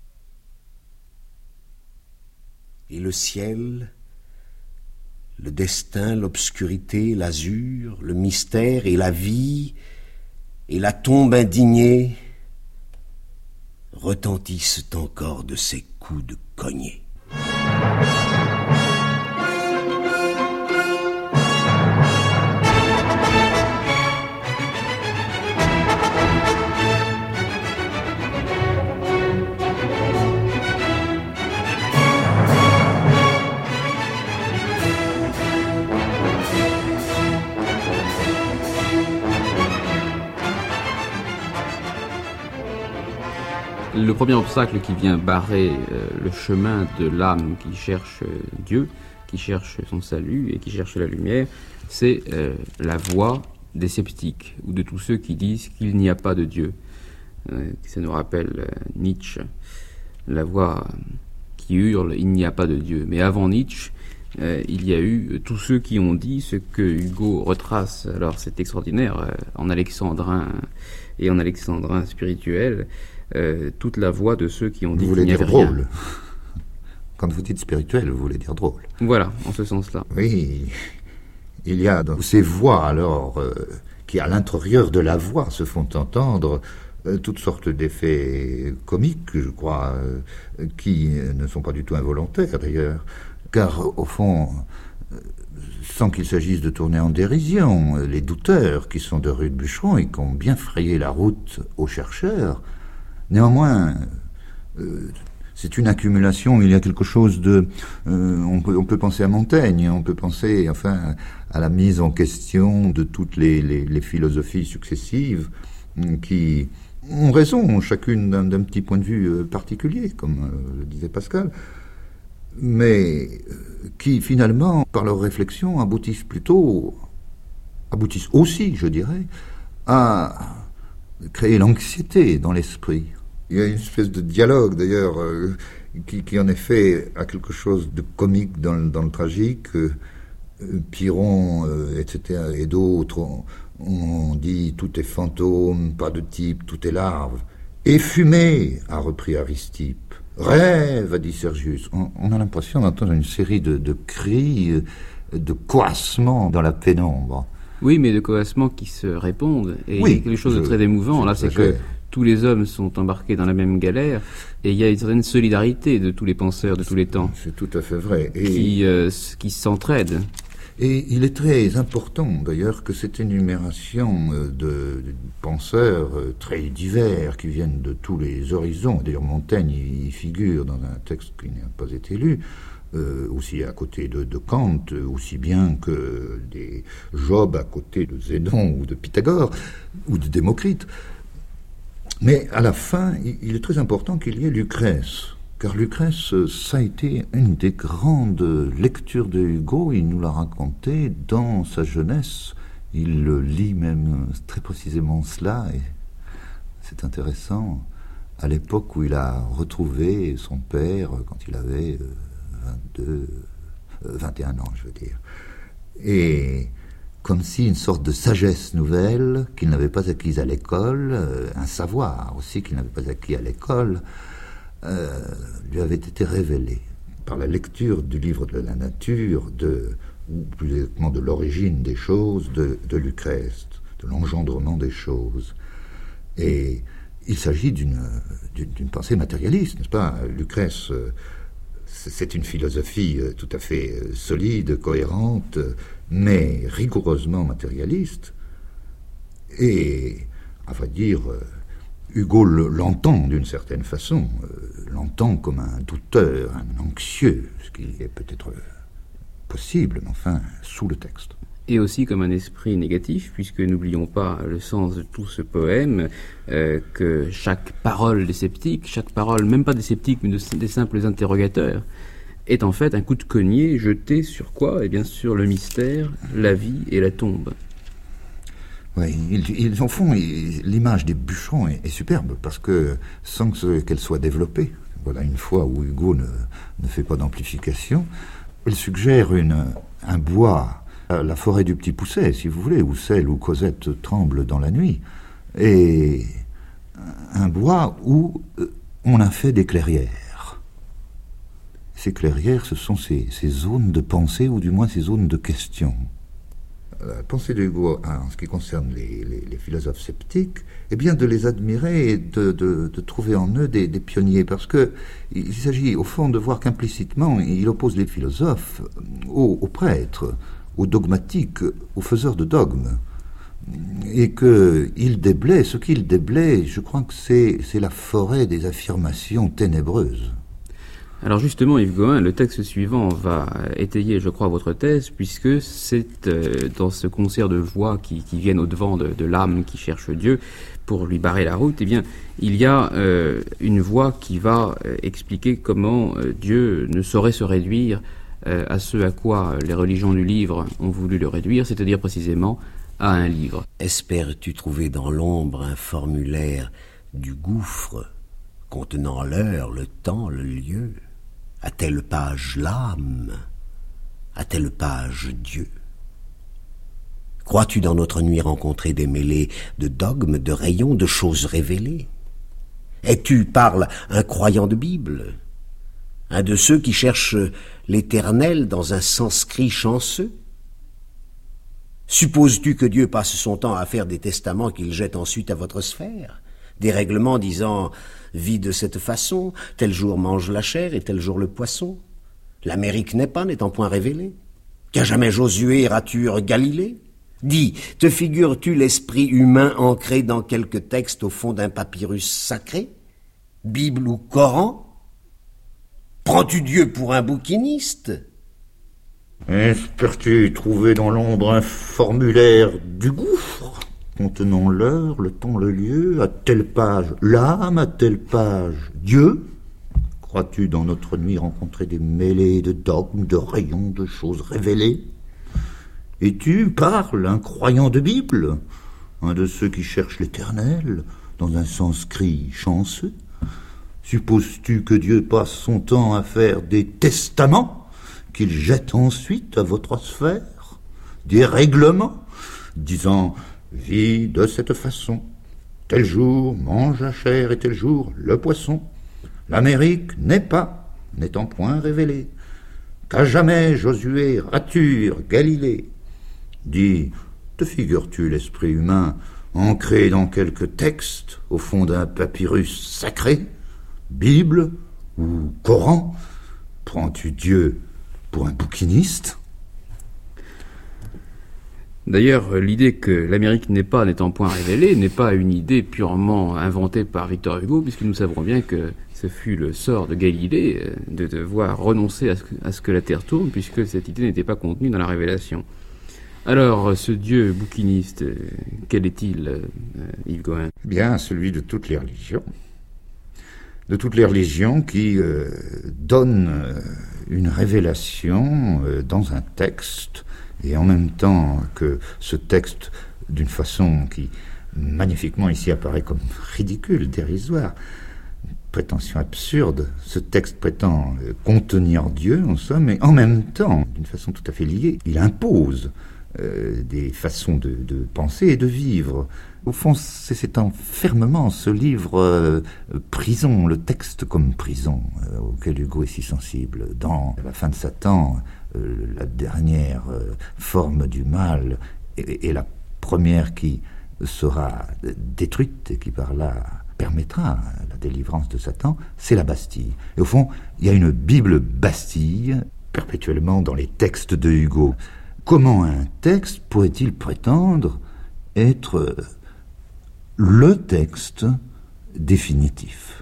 Et le ciel, le destin, l'obscurité, l'azur, le mystère et la vie, et la tombe indignée, retentissent encore de ces coups de cognée. Le premier obstacle qui vient barrer euh, le chemin de l'âme qui cherche euh, Dieu, qui cherche son salut et qui cherche la lumière, c'est euh, la voix des sceptiques, ou de tous ceux qui disent qu'il n'y a pas de Dieu. Euh, ça nous rappelle euh, Nietzsche, la voix qui hurle « il n'y a pas de Dieu ». Mais avant Nietzsche, euh, il y a eu tous ceux qui ont dit ce que Hugo retrace, alors c'est extraordinaire, euh, en alexandrin et en alexandrin spirituel, Euh, toute la voix de ceux qui ont dit qu'il n'y avait rien. Vous voulez dire drôle. Quand vous dites spirituel, vous voulez dire drôle. Voilà, en ce sens-là. Oui, il y a dans ces voix, alors, euh, qui à l'intérieur de la voix se font entendre, euh, toutes sortes d'effets comiques, je crois, euh, qui ne sont pas du tout involontaires, d'ailleurs. Car, au fond, euh, sans qu'il s'agisse de tourner en dérision, les douteurs, qui sont de rudes bûcherons et qui ont bien frayé la route aux chercheurs, néanmoins, euh, c'est une accumulation, il y a quelque chose de... Euh, on, peut, on peut penser à Montaigne, on peut penser enfin à la mise en question de toutes les, les, les philosophies successives qui ont raison, chacune d'un, d'un petit point de vue particulier, comme euh, le disait Pascal, mais euh, qui finalement, par leur réflexion, aboutissent plutôt, aboutissent aussi, je dirais, à créer l'anxiété dans l'esprit. Il y a une espèce de dialogue, d'ailleurs, euh, qui, qui en effet a quelque chose de comique dans, dans le tragique. Euh, Pyrrhon, euh, et cetera, et d'autres ont, ont dit « tout est fantôme, pas de type, tout est larve ». Et fumée, a repris Aristippe. Rêve, a dit Sergius. On, on a l'impression d'entendre une série de, de cris, de coassements dans la pénombre. Oui, mais de coassements qui se répondent. Et oui, il y a quelque chose je, de très émouvant, là, c'est que tous les hommes sont embarqués dans la même galère, et il y a une certaine solidarité de tous les penseurs de tous les temps. C'est tout à fait vrai. Et qui, euh, qui s'entraident. Et il est très important, d'ailleurs, que cette énumération de, de penseurs très divers qui viennent de tous les horizons, d'ailleurs Montaigne y figure dans un texte qui n'a pas été lu, euh, aussi à côté de, de Kant, aussi bien que des Job à côté de Zénon ou de Pythagore ou de Démocrite. Mais à la fin, il est très important qu'il y ait Lucrèce. Car Lucrèce, ça a été une des grandes lectures de Hugo, il nous l'a raconté dans sa jeunesse, il lit même très précisément cela, et c'est intéressant, à l'époque où il a retrouvé son père, quand il avait vingt-deux, vingt et un ans, je veux dire. Et comme si une sorte de sagesse nouvelle qu'il n'avait pas acquise à l'école, un savoir aussi qu'il n'avait pas acquis à l'école, Euh, lui avait été révélé par la lecture du livre de la nature, de, ou plus exactement de l'origine des choses, de, de Lucrèce, de l'engendrement des choses. Et il s'agit d'une, d'une, d'une pensée matérialiste, n'est-ce pas? Lucrèce, c'est une philosophie tout à fait solide, cohérente, mais rigoureusement matérialiste. Et, à vrai dire, Hugo l'entend d'une certaine façon, euh, l'entend comme un douteur, un anxieux, ce qui est peut-être possible, mais enfin, sous le texte. Et aussi comme un esprit négatif, puisque n'oublions pas le sens de tout ce poème, euh, que chaque parole des sceptiques, chaque parole, même pas des sceptiques, mais de, des simples interrogateurs, est en fait un coup de cognée jeté sur quoi? Eh bien sur le mystère, la vie et la tombe. Oui, ils, ils en font, ils, l'image des bûcherons est, est superbe, parce que sans que, qu'elle soit développée, voilà une fois où Hugo ne, ne fait pas d'amplification, elle suggère une, un bois, la forêt du Petit Pousset, si vous voulez, ou celle où Cosette tremble dans la nuit, et un bois où on a fait des clairières. Ces clairières, ce sont ces, ces zones de pensée, ou du moins ces zones de questions. La pensée de Hugo, en ce qui concerne les, les, les philosophes sceptiques, est bien de les admirer et de, de, de trouver en eux des, des pionniers, parce que il s'agit au fond de voir qu'implicitement il oppose les philosophes aux, aux prêtres, aux dogmatiques, aux faiseurs de dogmes, et qu'il déblaye, ce qu'il déblaye, je crois que c'est, c'est la forêt des affirmations ténébreuses. Alors justement, Yves Gohain, le texte suivant va étayer, je crois, votre thèse, puisque c'est euh, dans ce concert de voix qui, qui viennent au-devant de, de l'âme qui cherche Dieu pour lui barrer la route, eh bien, il y a euh, une voix qui va euh, expliquer comment euh, Dieu ne saurait se réduire euh, à ce à quoi les religions du livre ont voulu le réduire, c'est-à-dire précisément à un livre. Espères-tu trouver dans l'ombre un formulaire du gouffre contenant l'heure, le temps, le lieu? À telle page l'âme, à telle page Dieu. Crois-tu dans notre nuit rencontrer des mêlées de dogmes, de rayons, de choses révélées? Es-tu, parle, un croyant de Bible, un de ceux qui cherchent l'éternel dans un sanskrit chanceux? Supposes-tu que Dieu passe son temps à faire des testaments qu'il jette ensuite à votre sphère? Des règlements disant « vis de cette façon, tel jour mange la chair et tel jour le poisson ». L'Amérique n'est pas, n'étant point révélée. Qu'a jamais Josué rature Galilée? Dis, te figures-tu l'esprit humain ancré dans quelque texte au fond d'un papyrus sacré? Bible ou Coran? Prends-tu Dieu pour un bouquiniste? Espères-tu trouver dans l'ombre un formulaire du gouffre contenant l'heure, le temps, le lieu, à telle page l'âme, à telle page Dieu? Crois-tu dans notre nuit rencontrer des mêlées de dogmes, de rayons, de choses révélées? Et tu parles, un croyant de Bible, un de ceux qui cherchent l'éternel, dans un sanskrit chanceux? Supposes-tu que Dieu passe son temps à faire des testaments qu'il jette ensuite à votre sphère? Des règlements disant « vis de cette façon, tel jour mange la chair et tel jour le poisson. L'Amérique n'est pas, n'étant point révélée, qu'à jamais Josué rature Galilée. » Dis, te figures-tu l'esprit humain ancré dans quelque texte au fond d'un papyrus sacré, Bible ou Coran? Prends-tu Dieu pour un bouquiniste? D'ailleurs, l'idée que l'Amérique n'est pas, n'étant point révélée, n'est pas une idée purement inventée par Victor Hugo, puisque nous savons bien que ce fut le sort de Galilée de devoir renoncer à ce que, à ce que la Terre tourne, puisque cette idée n'était pas contenue dans la Révélation. Alors, ce Dieu bouquiniste, quel est-il, euh, Yves Gohain ? Bien, celui de toutes les religions. De toutes les religions qui euh, donnent euh, une révélation euh, dans un texte, et en même temps que ce texte, d'une façon qui magnifiquement ici apparaît comme ridicule, dérisoire, prétention absurde, ce texte prétend euh, contenir Dieu, en somme, mais en même temps, d'une façon tout à fait liée, il impose euh, des façons de, de penser et de vivre. Au fond, c'est cet enfermement, ce livre euh, prison, le texte comme prison, euh, auquel Hugo est si sensible. Dans La fin de Satan, euh, la dernière euh, forme du mal, et, et la première qui sera détruite et qui par là permettra la délivrance de Satan, c'est la Bastille. Et au fond, il y a une Bible Bastille perpétuellement dans les textes de Hugo. Comment un texte pourrait-il prétendre être le texte définitif?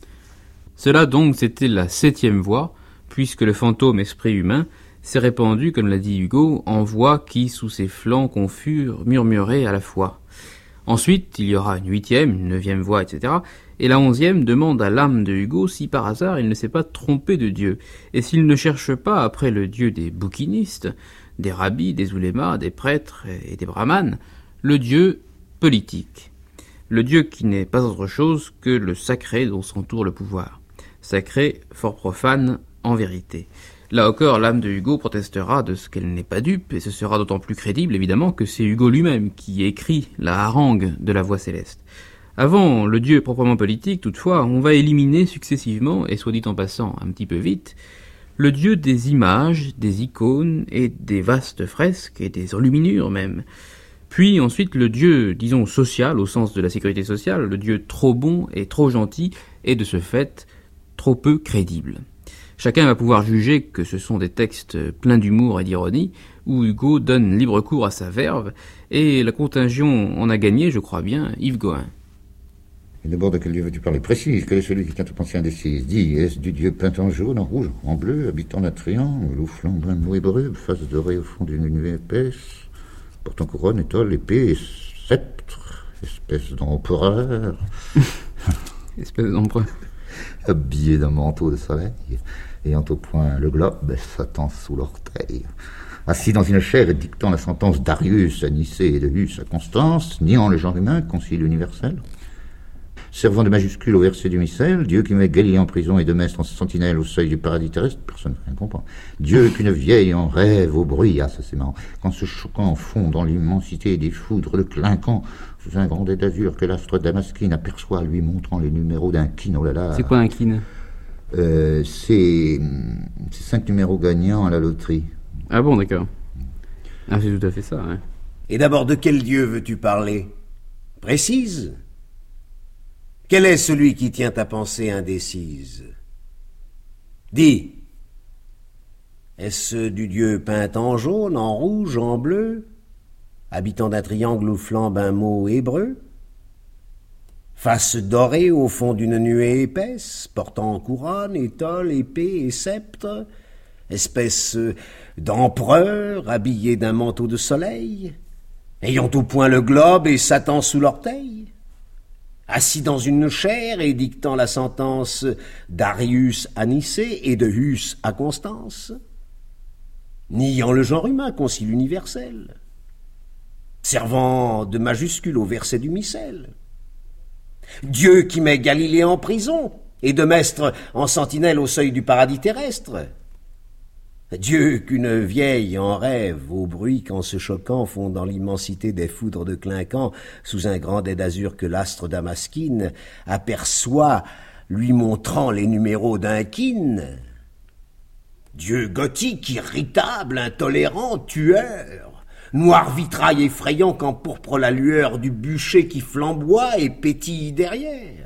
Cela donc, c'était la septième voix, puisque le fantôme esprit humain s'est répandu, comme l'a dit Hugo, en voix qui, sous ses flancs confus, murmuraient à la fois. Ensuite, il y aura une huitième, une neuvième voix, et cetera. Et la onzième demande à l'âme de Hugo si par hasard il ne s'est pas trompé de Dieu, et s'il ne cherche pas après le Dieu des bouquinistes, des rabbis, des oulémas, des prêtres et des brahmanes, le Dieu politique. Le Dieu qui n'est pas autre chose que le sacré dont s'entoure le pouvoir. Sacré, fort profane, en vérité. Là encore, l'âme de Hugo protestera de ce qu'elle n'est pas dupe, et ce sera d'autant plus crédible, évidemment, que c'est Hugo lui-même qui écrit la harangue de la voix céleste. Avant le Dieu proprement politique, toutefois, on va éliminer successivement, et soit dit en passant un petit peu vite, le Dieu des images, des icônes, et des vastes fresques, et des enluminures même. Puis ensuite le Dieu, disons, social, au sens de la sécurité sociale, le Dieu trop bon et trop gentil, et de ce fait, trop peu crédible. Chacun va pouvoir juger que ce sont des textes pleins d'humour et d'ironie, où Hugo donne libre cours à sa verve, et la contagion en a gagné, je crois bien, Yves Gohain. Et d'abord, de quel Dieu veux-tu parler? Précise, quel est celui qui tient à penser indécise? Dis, est-ce du Dieu peint en jaune, en rouge, en bleu, habitant d'un triangle, ou flamboyant de hébreu, face dorée au fond d'une nuée épaisse, portant couronne, étole, épée et sceptre, espèce d'empereur. Espèce d'empereur. Habillé d'un manteau de soleil, ayant au poing le globe et Satan sous l'orteil. Assis dans une chaire et dictant la sentence d'Arius à Nicée et de Huss à Constance, niant le genre humain, concile universel. Servant de majuscule au verset du missel, Dieu qui met Galilée en prison et de Mestre en sentinelle au seuil du paradis terrestre, personne ne rien comprend. Dieu qu'une vieille en rêve au bruit, ah ça c'est marrant, quand ce choquant fond dans l'immensité des foudres, le clinquant, sous un grand dé d'azur que l'astre damasquine aperçoit, lui montrant les numéros d'un kin, oh là là. C'est quoi un kin? euh, C'est c'est cinq numéros gagnants à la loterie. Ah bon, d'accord. Ah, c'est tout à fait ça, hein. Et d'abord, de quel Dieu veux-tu parler? Précise. Quel est celui qui tient ta pensée indécise? Dis, est-ce du Dieu peint en jaune, en rouge, en bleu, habitant d'un triangle où flambe un mot hébreu? Face dorée au fond d'une nuée épaisse, portant couronne, étole, épée et sceptre, espèce d'empereur habillé d'un manteau de soleil, ayant au poing le globe et Satan sous l'orteil? Assis dans une chaire et dictant la sentence d'Arius à Nicée et de Huss à Constance, niant le genre humain, concile universel, servant de majuscule au verset du missel, Dieu qui met Galilée en prison et de Mestre en sentinelle au seuil du paradis terrestre, Dieu qu'une vieille en rêve au bruit qu'en se choquant font dans l'immensité des foudres de clinquant sous un grand dais d'azur que l'astre damasquine aperçoit lui montrant les numéros d'un kin. Dieu gothique, irritable, intolérant, tueur, noir vitrail effrayant qu'empourpre la lueur du bûcher qui flamboie et pétille derrière.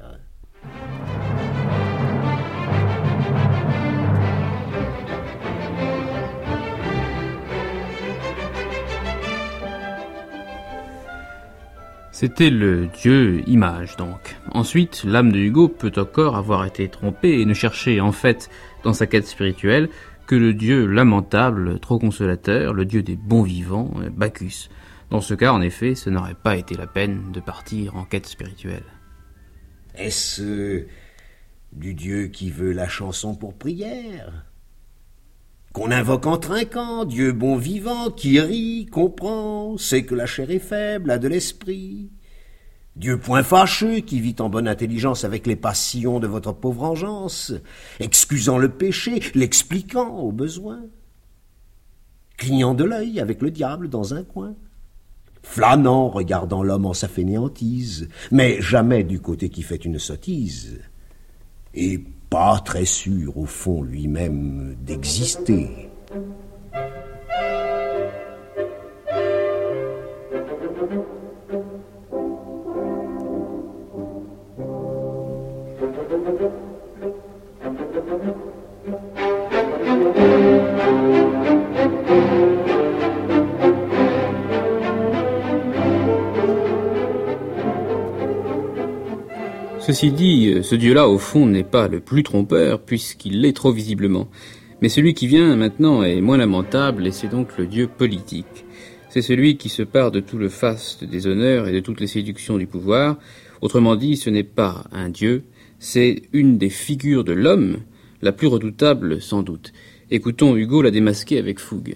C'était le dieu image, donc. Ensuite, l'âme de Hugo peut encore avoir été trompée et ne chercher en fait, dans sa quête spirituelle, que le dieu lamentable, trop consolateur, le dieu des bons vivants, Bacchus. Dans ce cas, en effet, ce n'aurait pas été la peine de partir en quête spirituelle. Est-ce euh, du dieu qui veut la chanson pour prière ? Qu'on invoque en trinquant, Dieu bon vivant, qui rit, comprend, sait que la chair est faible, a de l'esprit. Dieu point fâcheux, qui vit en bonne intelligence avec les passions de votre pauvre engeance, excusant le péché, l'expliquant au besoin. Clignant de l'œil avec le diable dans un coin. Flânant, regardant l'homme en sa fainéantise, mais jamais du côté qui fait une sottise. Et pas très sûr, au fond, lui-même, d'exister. Ceci dit, ce dieu-là, au fond, n'est pas le plus trompeur, puisqu'il l'est trop visiblement. Mais celui qui vient maintenant est moins lamentable, et c'est donc le dieu politique. C'est celui qui se pare de tout le faste des honneurs et de toutes les séductions du pouvoir. Autrement dit, ce n'est pas un dieu, c'est une des figures de l'homme, la plus redoutable sans doute. Écoutons Hugo la démasquer avec fougue.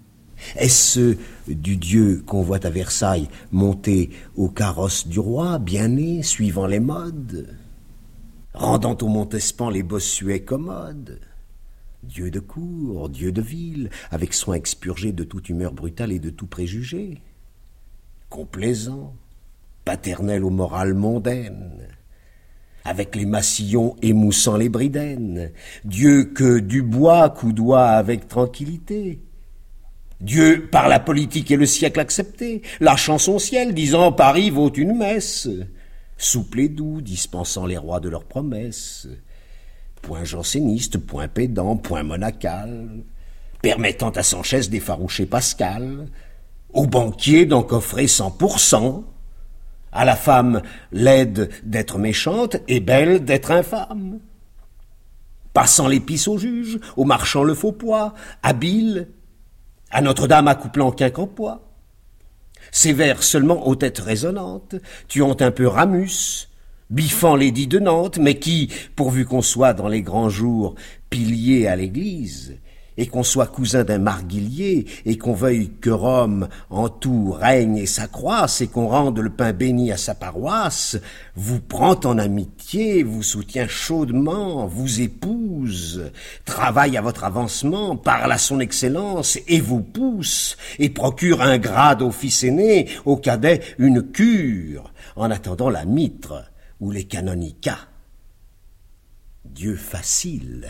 Est-ce du dieu qu'on voit à Versailles monter au carrosse du roi, bien né, suivant les modes, rendant au Montespan les bossuets commodes? Dieu de cour, dieu de ville, avec soin expurgé de toute humeur brutale et de tout préjugé, complaisant, paternel aux morales mondaines, avec les massillons émoussant les bridaines, Dieu que Dubois coudoie avec tranquillité, Dieu par la politique et le siècle accepté, lâchant son ciel, disant Paris vaut une messe, souple et doux, dispensant les rois de leurs promesses, point janséniste, point pédant, point monacal, permettant à Sanchès d'effaroucher Pascal, au banquier d'en coffrer cent pour cent, à la femme laide d'être méchante et belle d'être infâme, passant l'épice au juge, au marchand le faux poids, habile, à Notre-Dame accouplant quincampoix, sévère seulement aux têtes résonnantes, tuant un peu Ramus, biffant l'édit de Nantes, mais qui, pourvu qu'on soit dans les grands jours pilier à l'église, et qu'on soit cousin d'un marguillier, et qu'on veuille que Rome en tout règne et s'accroisse, et qu'on rende le pain béni à sa paroisse, vous prend en amitié, vous soutient chaudement, vous épouse, travaille à votre avancement, parle à son excellence, et vous pousse, et procure un grade au fils aîné, au cadet une cure, en attendant la mitre ou les canonicats. Dieu facile,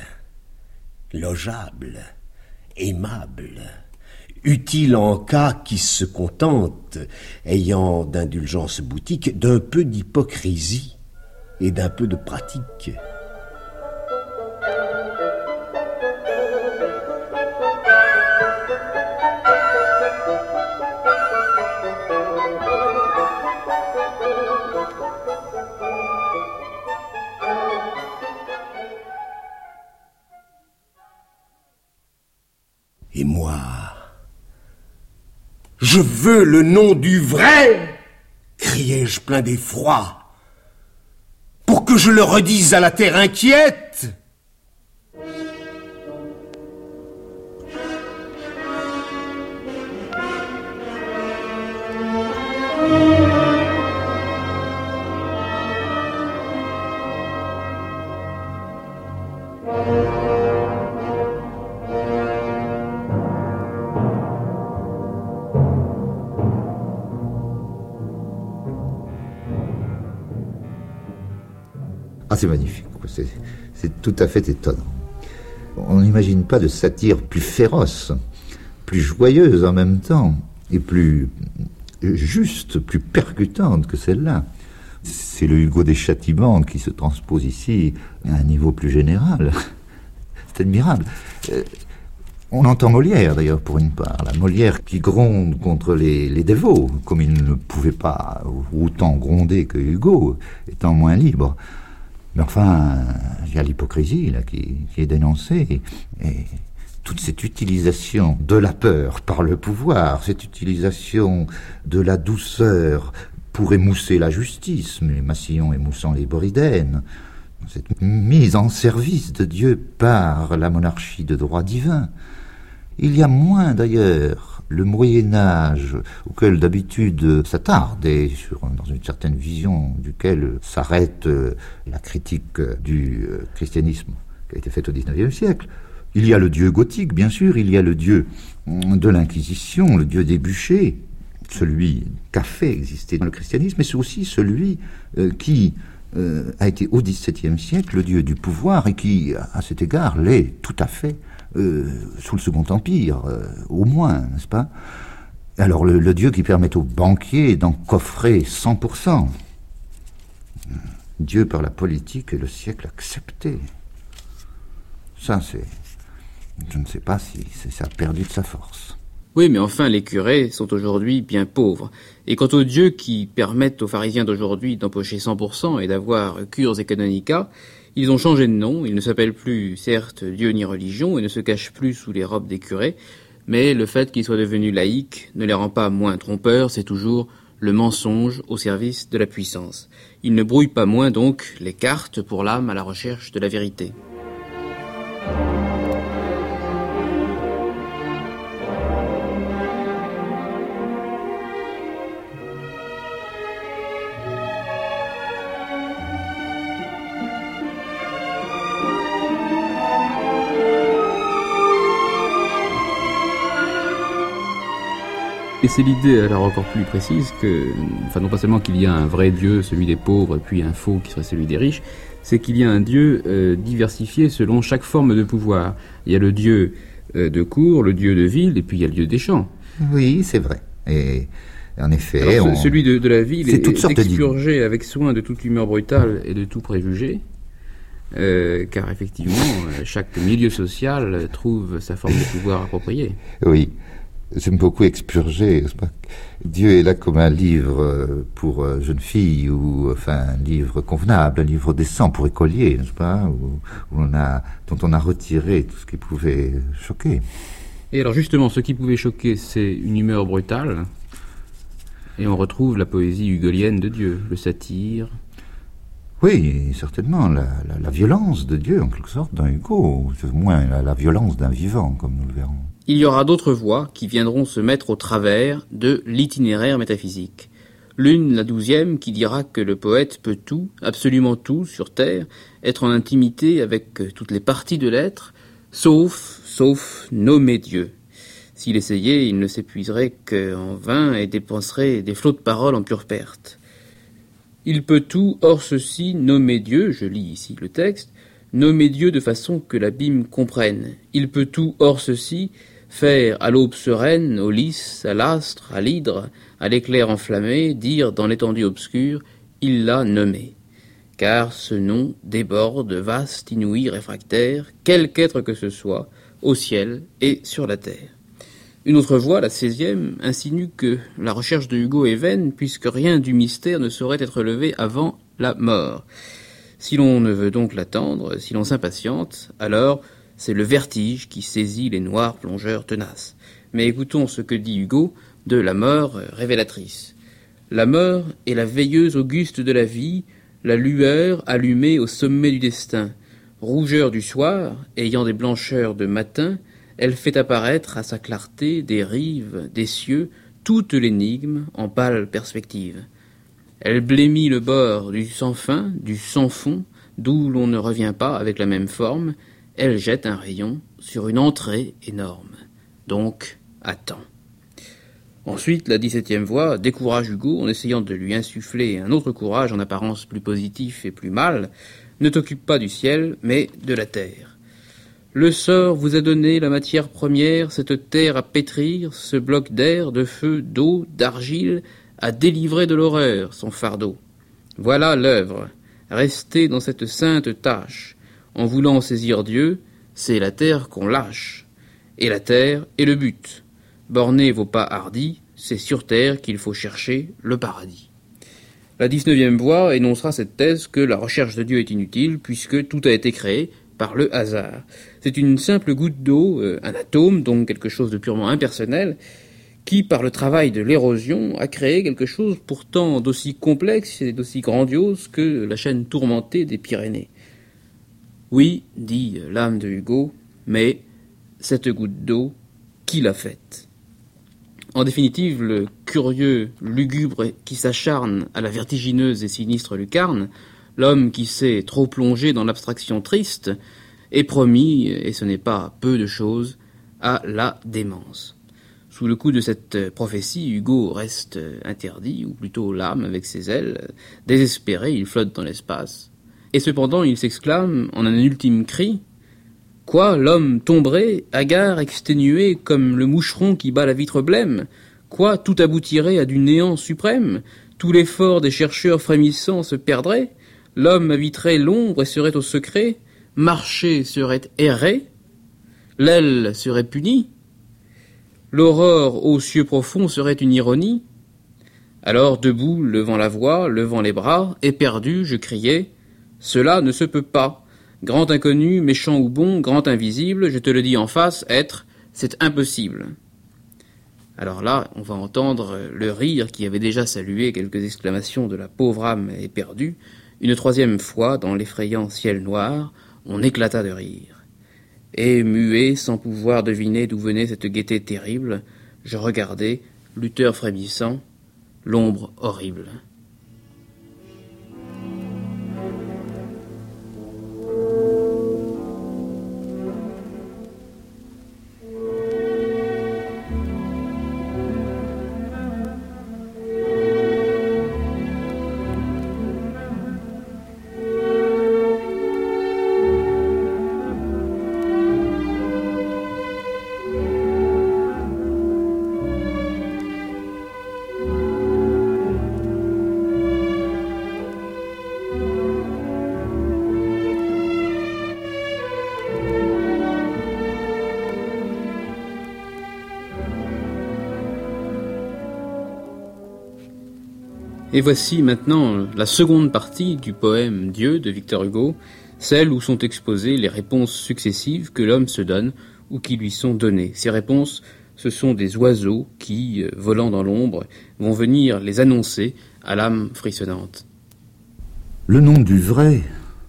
logeable, aimable, utile en cas qui se contente, ayant d'indulgence boutique, d'un peu d'hypocrisie et d'un peu de pratique. Et moi, je veux le nom du vrai, criai-je plein d'effroi, pour que je le redise à la terre inquiète. Ah, c'est magnifique, c'est, c'est tout à fait étonnant. On n'imagine pas de satire plus féroce, plus joyeuse en même temps, et plus juste, plus percutante que celle-là. C'est le Hugo des châtiments qui se transpose ici à un niveau plus général. C'est admirable. On entend Molière, d'ailleurs, pour une part. La Molière qui gronde contre les, les dévots, comme il ne pouvait pas autant gronder que Hugo, étant moins libre. Mais enfin, il y a l'hypocrisie là qui, qui est dénoncée. Et, et toute cette utilisation de la peur par le pouvoir, cette utilisation de la douceur pour émousser la justice, les Massillons émoussant les Boridènes, cette mise en service de Dieu par la monarchie de droit divin. Il y a moins d'ailleurs le Moyen-Âge, auquel d'habitude s'attarde, et sur, dans une certaine vision duquel s'arrête la critique du christianisme qui a été faite au dix-neuvième siècle. Il y a le Dieu gothique, bien sûr, il y a le Dieu de l'Inquisition, le Dieu des bûchers, celui qu'a fait exister dans le christianisme, mais c'est aussi celui euh, qui euh, a été au dix-septième siècle le Dieu du pouvoir et qui, à cet égard, l'est tout à fait Euh, sous le Second Empire, euh, au moins, n'est-ce pas? Alors le, le Dieu qui permet aux banquiers d'en coffrer cent pour cent. Dieu par la politique et le siècle accepté. Ça, c'est... Je ne sais pas si ça a perdu de sa force. Oui, mais enfin, les curés sont aujourd'hui bien pauvres. Et quant aux dieux qui permettent aux pharisiens d'aujourd'hui d'empocher cent pour cent et d'avoir cures et canonica, ils ont changé de nom, ils ne s'appellent plus, certes, Dieu ni religion, et ne se cachent plus sous les robes des curés, mais le fait qu'ils soient devenus laïcs ne les rend pas moins trompeurs, c'est toujours le mensonge au service de la puissance. Ils ne brouillent pas moins, donc, les cartes pour l'âme à la recherche de la vérité. Et c'est l'idée alors encore plus précise que, enfin non pas seulement qu'il y a un vrai Dieu, celui des pauvres, puis un faux qui serait celui des riches, c'est qu'il y a un Dieu euh, diversifié selon chaque forme de pouvoir. Il y a le Dieu euh, de cour, le Dieu de ville, et puis il y a le Dieu des champs. Oui, c'est vrai. Et en effet... Alors, on... celui de, de la ville est, est expurgé de... avec soin de toute humeur brutale et de tout préjugé, euh, car effectivement, chaque milieu social trouve sa forme de pouvoir appropriée. Oui. J'aime beaucoup Expurgé. Dieu est là comme un livre pour jeunes filles, ou enfin un livre convenable, un livre décent pour écoliers, n'est-ce pas, où, où on a, dont on a retiré tout ce qui pouvait choquer. Et alors justement, ce qui pouvait choquer, c'est une humeur brutale, et on retrouve la poésie hugolienne de Dieu, le satire. Oui, certainement, la, la, la violence de Dieu, en quelque sorte, d'un Hugo, au moins la, la violence d'un vivant, comme nous le verrons. Il y aura d'autres voix qui viendront se mettre au travers de l'itinéraire métaphysique. L'une, la douzième, qui dira que le poète peut tout, absolument tout, sur terre, être en intimité avec toutes les parties de l'être, sauf, sauf nommer Dieu. S'il essayait, il ne s'épuiserait qu'en vain et dépenserait des flots de paroles en pure perte. Il peut tout, hors ceci, nommer Dieu, je lis ici le texte, nommer Dieu de façon que l'abîme comprenne. Il peut tout, hors ceci, faire à l'aube sereine, au lys, à l'astre, à l'hydre, à l'éclair enflammé, dire dans l'étendue obscure, il l'a nommé. Car ce nom déborde, vaste, inouï, réfractaire, quelque être que ce soit, au ciel et sur la terre. Une autre voix, la seizième, insinue que la recherche de Hugo est vaine, puisque rien du mystère ne saurait être levé avant la mort. Si l'on ne veut donc l'attendre, si l'on s'impatiente, alors c'est le vertige qui saisit les noirs plongeurs tenaces. Mais écoutons ce que dit Hugo de la mort révélatrice. La mort est la veilleuse auguste de la vie, la lueur allumée au sommet du destin. Rougeur du soir, ayant des blancheurs de matin, elle fait apparaître à sa clarté des rives, des cieux, toute l'énigme en pâle perspective. Elle blêmit le bord du sans fin, du sans fond, d'où l'on ne revient pas avec la même forme. Elle jette un rayon sur une entrée énorme. Donc, attends. Ensuite, la dix-septième voix décourage Hugo en essayant de lui insuffler un autre courage en apparence plus positif et plus mâle. Ne t'occupe pas du ciel, mais de la terre. Le sort vous a donné la matière première, cette terre à pétrir, ce bloc d'air, de feu, d'eau, d'argile, à délivrer de l'horreur son fardeau. Voilà l'œuvre. Restez dans cette sainte tâche. En voulant saisir Dieu, c'est la terre qu'on lâche. et la terre est le but. Bornez vos pas hardis, c'est sur terre qu'il faut chercher le paradis. La dix-neuvième voie énoncera cette thèse que la recherche de Dieu est inutile puisque tout a été créé par le hasard. C'est une simple goutte d'eau, euh, un atome, donc quelque chose de purement impersonnel, qui, par le travail de l'érosion, a créé quelque chose pourtant d'aussi complexe et d'aussi grandiose que la chaîne tourmentée des Pyrénées. Oui, dit l'âme de Hugo, mais cette goutte d'eau, qui l'a faite ? En définitive, le curieux lugubre qui s'acharne à la vertigineuse et sinistre lucarne, l'homme qui s'est trop plongé dans l'abstraction triste, est promis, et ce n'est pas peu de choses, à la démence. Sous le coup de cette prophétie, Hugo reste interdit, ou plutôt l'âme avec ses ailes. Désespéré, il flotte dans l'espace. Et cependant, il s'exclame en un ultime cri « Quoi, l'homme tomberait, hagard, exténué, comme le moucheron qui bat la vitre blême ? Quoi, tout aboutirait à du néant suprême ? Tout l'effort des chercheurs frémissants se perdrait ? L'homme habiterait l'ombre et serait au secret ? Marcher serait errer ? L'aile serait punie ? L'aurore aux cieux profonds serait une ironie ? Alors, debout, levant la voix, levant les bras, éperdu, je criais « Cela ne se peut pas. Grand inconnu, méchant ou bon, grand invisible, je te le dis en face, être, c'est impossible. » Alors là, on va entendre le rire qui avait déjà salué quelques exclamations de la pauvre âme éperdue. Une troisième fois, dans l'effrayant ciel noir, on éclata de rire. Et, muet, sans pouvoir deviner d'où venait cette gaieté terrible, je regardais, lutteur frémissant, l'ombre horrible. Et voici maintenant la seconde partie du poème Dieu de Victor Hugo, celle où sont exposées les réponses successives que l'homme se donne ou qui lui sont données. Ces réponses, ce sont des oiseaux qui, volant dans l'ombre, vont venir les annoncer à l'âme frissonnante. Le nom du vrai,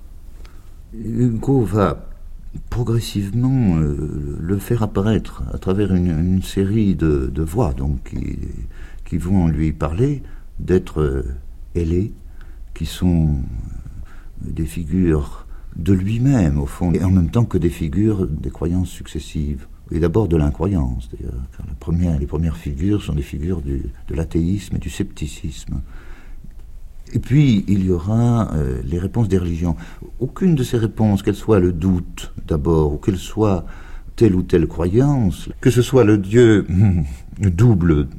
Hugo va progressivement euh, le faire apparaître à travers une, une série de, de voix donc, qui, qui vont lui parler d'êtres ailés, qui sont des figures de lui-même, au fond, et en même temps que des figures des croyances successives. Et d'abord de l'incroyance, d'ailleurs, car la première, les premières figures sont des figures du, de l'athéisme et du scepticisme. Et puis, il y aura euh, les réponses des religions. Aucune de ces réponses, qu'elle soit le doute, d'abord, ou qu'elle soit telle ou telle croyance, que ce soit le Dieu hum, double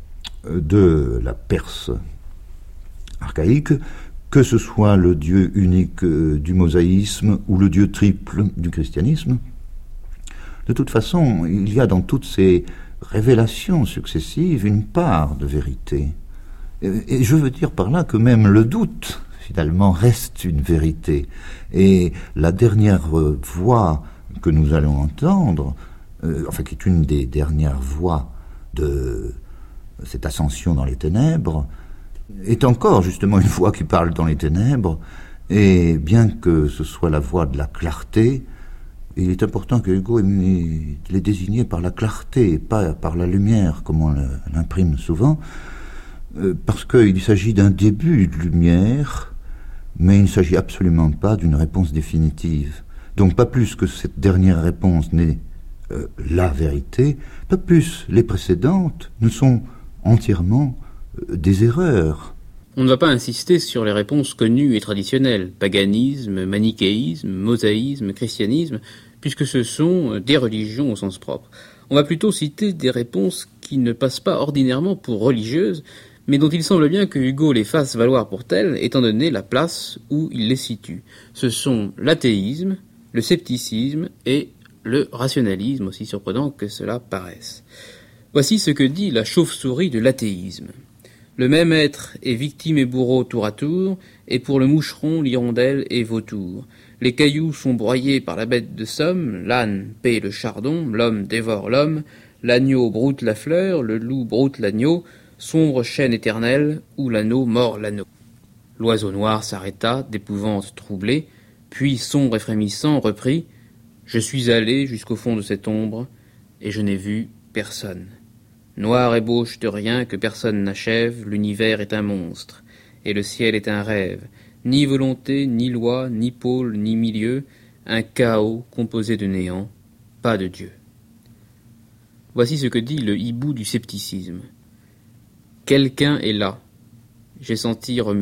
de la Perse archaïque, que ce soit le Dieu unique du mosaïsme ou le Dieu triple du christianisme. De toute façon, il y a dans toutes ces révélations successives une part de vérité. Et je veux dire par là que même le doute, finalement, reste une vérité. Et la dernière voix que nous allons entendre, euh, enfin qui est une des dernières voix de cette ascension dans les ténèbres, est encore justement une voix qui parle dans les ténèbres, et bien que ce soit la voix de la clarté, il est important que Hugo l'ait désigné par la clarté, pas par la lumière, comme on l'imprime souvent, parce qu'il s'agit d'un début de lumière, mais il ne s'agit absolument pas d'une réponse définitive. Donc pas plus que cette dernière réponse n'est euh, la vérité, pas plus les précédentes ne sont entièrement euh, des erreurs. On ne va pas insister sur les réponses connues et traditionnelles, paganisme, manichéisme, mosaïsme, christianisme, puisque ce sont des religions au sens propre. On va plutôt citer des réponses qui ne passent pas ordinairement pour religieuses, mais dont il semble bien que Hugo les fasse valoir pour telles, étant donné la place où il les situe. Ce sont l'athéisme, le scepticisme et le rationalisme, aussi surprenant que cela paraisse. Voici ce que dit la chauve-souris de l'athéisme. Le même être est victime et bourreau tour à tour, et pour le moucheron, l'hirondelle est vautour. Les cailloux sont broyés par la bête de somme, l'âne paie le chardon, l'homme dévore l'homme, l'agneau broute la fleur, le loup broute l'agneau, sombre chaîne éternelle, où l'anneau mord l'anneau. L'oiseau noir s'arrêta, d'épouvante troublé, puis, sombre et frémissant, reprit « Je suis allé jusqu'au fond de cette ombre, et je n'ai vu personne. Noire ébauche de rien que personne n'achève, l'univers est un monstre, et le ciel est un rêve, ni volonté, ni loi, ni pôle, ni milieu, un chaos composé de néant, pas de Dieu. » Voici ce que dit le hibou du scepticisme. « Quelqu'un est là, j'ai senti remuer. »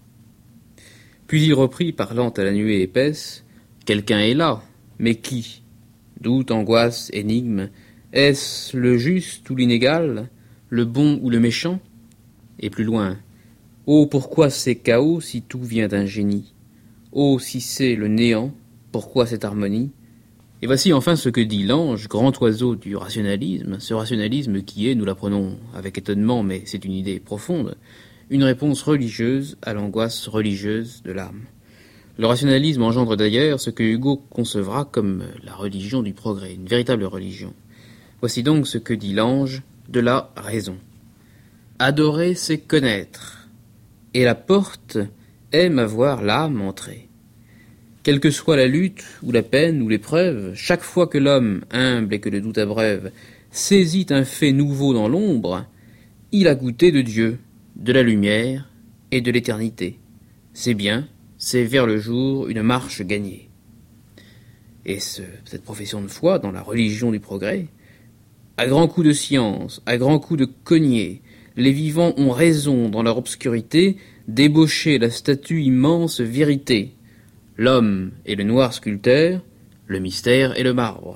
Puis il reprit, parlant à la nuée épaisse, « Quelqu'un est là, mais qui? Doute, angoisse, énigme, est-ce le juste ou l'inégal, le bon ou le méchant? Et plus loin, « Oh, pourquoi ces chaos si tout vient d'un génie? Oh, si c'est le néant, pourquoi cette harmonie ?» Et voici enfin ce que dit l'ange, grand oiseau du rationalisme, ce rationalisme qui est, nous l'apprenons avec étonnement, mais c'est une idée profonde, une réponse religieuse à l'angoisse religieuse de l'âme. Le rationalisme engendre d'ailleurs ce que Hugo concevra comme la religion du progrès, une véritable religion. Voici donc ce que dit l'ange de la raison. Adorer, c'est connaître, et la porte aime à voir l'âme entrer. Quelle que soit la lutte, ou la peine, ou l'épreuve, chaque fois que l'homme, humble et que le doute abreuve, saisit un fait nouveau dans l'ombre, il a goûté de Dieu, de la lumière et de l'éternité. C'est bien, c'est vers le jour une marche gagnée. Et ce, cette profession de foi dans la religion du progrès, à grands coups de science, à grands coups de cognée, les vivants ont raison dans leur obscurité d'ébaucher la statue immense vérité. L'homme est le noir sculpteur, le mystère est le marbre.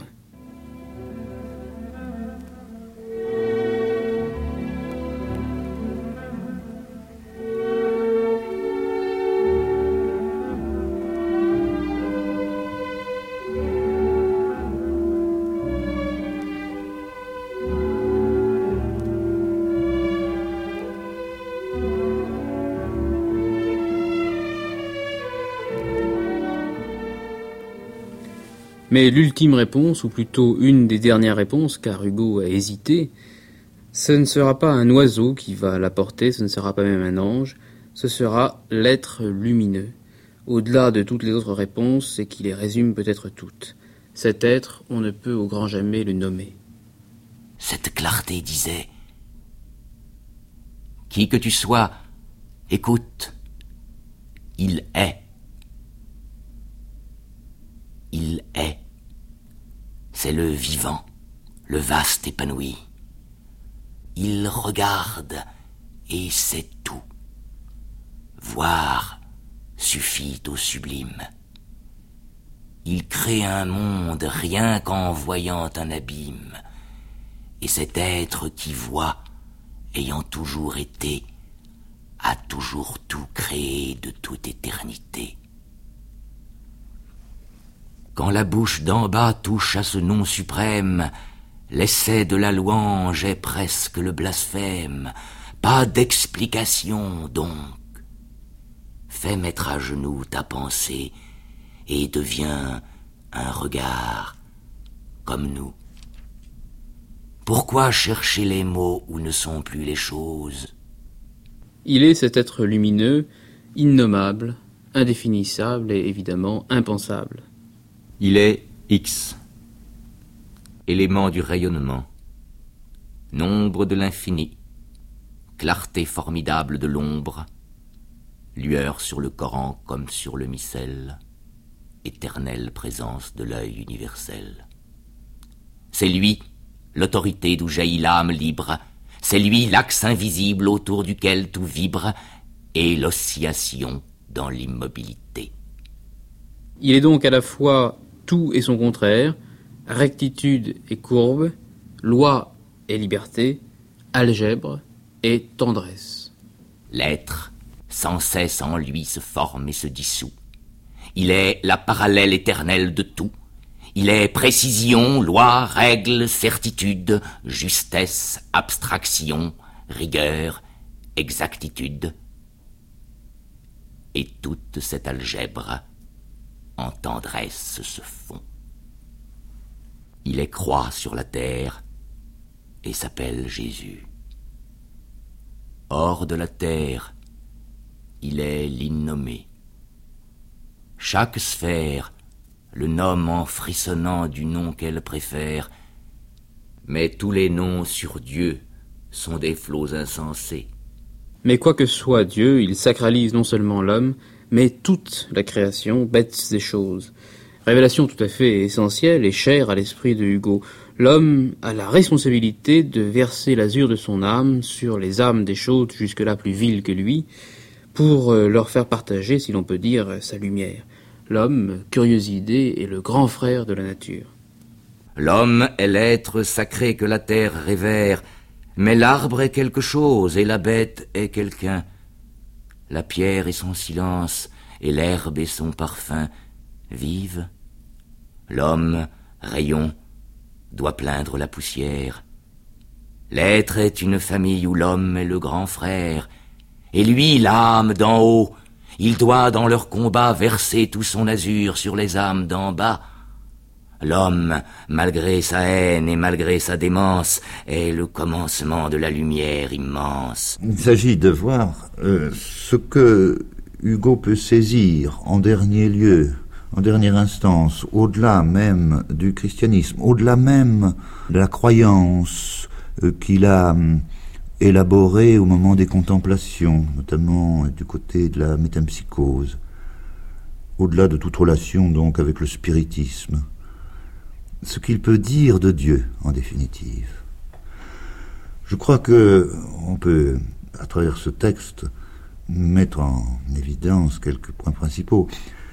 Mais l'ultime réponse, ou plutôt une des dernières réponses, car Hugo a hésité, ce ne sera pas un oiseau qui va l'apporter, ce ne sera pas même un ange, ce sera l'être lumineux. Au-delà de toutes les autres réponses, et qui les résume peut-être toutes. Cet être, on ne peut au grand jamais le nommer. Cette clarté disait « Qui que tu sois, écoute, il est. Il est. C'est le vivant, le vaste épanoui. Il regarde et c'est tout. Voir suffit au sublime. Il crée un monde rien qu'en voyant un abîme. Et cet être qui voit, ayant toujours été, a toujours tout créé de toute éternité. Quand la bouche d'en bas touche à ce nom suprême, l'essai de la louange est presque le blasphème. Pas d'explication donc. Fais mettre à genoux ta pensée et deviens un regard comme nous. Pourquoi chercher les mots où ne sont plus les choses? Il est cet être lumineux, innommable, indéfinissable et évidemment impensable. Il est X, élément du rayonnement, nombre de l'infini, clarté formidable de l'ombre, lueur sur le Coran comme sur le missel, éternelle présence de l'œil universel. C'est lui, l'autorité d'où jaillit l'âme libre, c'est lui l'axe invisible autour duquel tout vibre, et l'oscillation dans l'immobilité. Il est donc à la fois tout et son contraire, rectitude et courbe, loi et liberté, algèbre et tendresse. L'être, sans cesse en lui, se forme et se dissout. Il est la parallèle éternelle de tout. Il est précision, loi, règle, certitude, justesse, abstraction, rigueur, exactitude. Et toute cette algèbre en tendresse se fond. Il est croix sur la terre et s'appelle Jésus. Hors de la terre, il est l'innommé. Chaque sphère le nomme en frissonnant du nom qu'elle préfère, mais tous les noms sur Dieu sont des flots insensés. Mais quoi que soit Dieu, il sacralise non seulement l'homme, mais toute la création, bêtes et choses. Révélation tout à fait essentielle et chère à l'esprit de Hugo. L'homme a la responsabilité de verser l'azur de son âme sur les âmes des choses jusque-là plus viles que lui, pour leur faire partager, si l'on peut dire, sa lumière. L'homme, curieuse idée, est le grand frère de la nature. L'homme est l'être sacré que la terre révère, mais l'arbre est quelque chose et la bête est quelqu'un. La pierre est son silence et l'herbe est son parfum. Vive, l'homme, rayon, doit plaindre la poussière. L'être est une famille où l'homme est le grand frère, et lui, l'âme d'en haut, il doit dans leur combat verser tout son azur sur les âmes d'en bas. L'homme, malgré sa haine et malgré sa démence, est le commencement de la lumière immense. Il s'agit de voir euh, ce que Hugo peut saisir en dernier lieu, en dernière instance, au-delà même du christianisme, au-delà même de la croyance euh, qu'il a euh, élaborée au moment des contemplations, notamment euh, du côté de la métempsychose, au-delà de toute relation donc avec le spiritisme. Ce qu'il peut dire de Dieu, en définitive. Je crois que on peut, à travers ce texte, mettre en évidence quelques points principaux.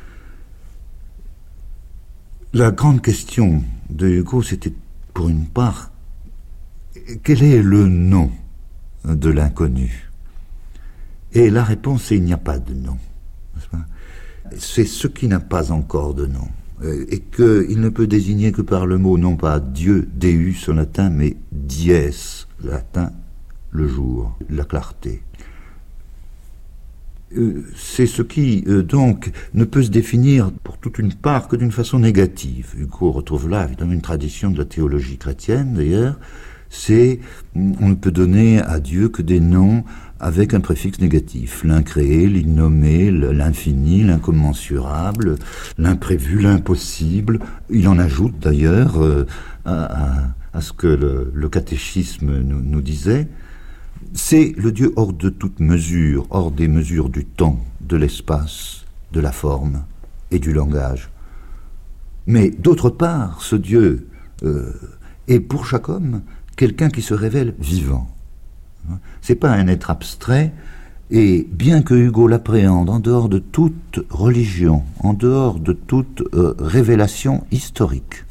La grande question de Hugo, c'était, pour une part, quel est le nom de l'inconnu? Et la réponse, c'est il n'y a pas de nom. N'est-ce pas? C'est ce qui n'a pas encore de nom. Et qu'il ne peut désigner que par le mot, non pas Dieu, Deus en latin, mais dies, latin, le jour, la clarté. C'est ce qui, donc, ne peut se définir pour toute une part que d'une façon négative. Hugo retrouve là, évidemment, une tradition de la théologie chrétienne, d'ailleurs. C'est, on ne peut donner à Dieu que des noms avec un préfixe négatif. L'incréé, l'innommé, l'infini, l'incommensurable, l'imprévu, l'impossible. Il en ajoute d'ailleurs euh, à, à, à ce que le, le catéchisme nous, nous disait. C'est le Dieu hors de toute mesure, hors des mesures du temps, de l'espace, de la forme et du langage. Mais d'autre part, ce Dieu euh, est pour chaque homme quelqu'un qui se révèle vivant. C'est pas un être abstrait, et bien que Hugo l'appréhende en dehors de toute religion, en dehors de toute euh, révélation historique,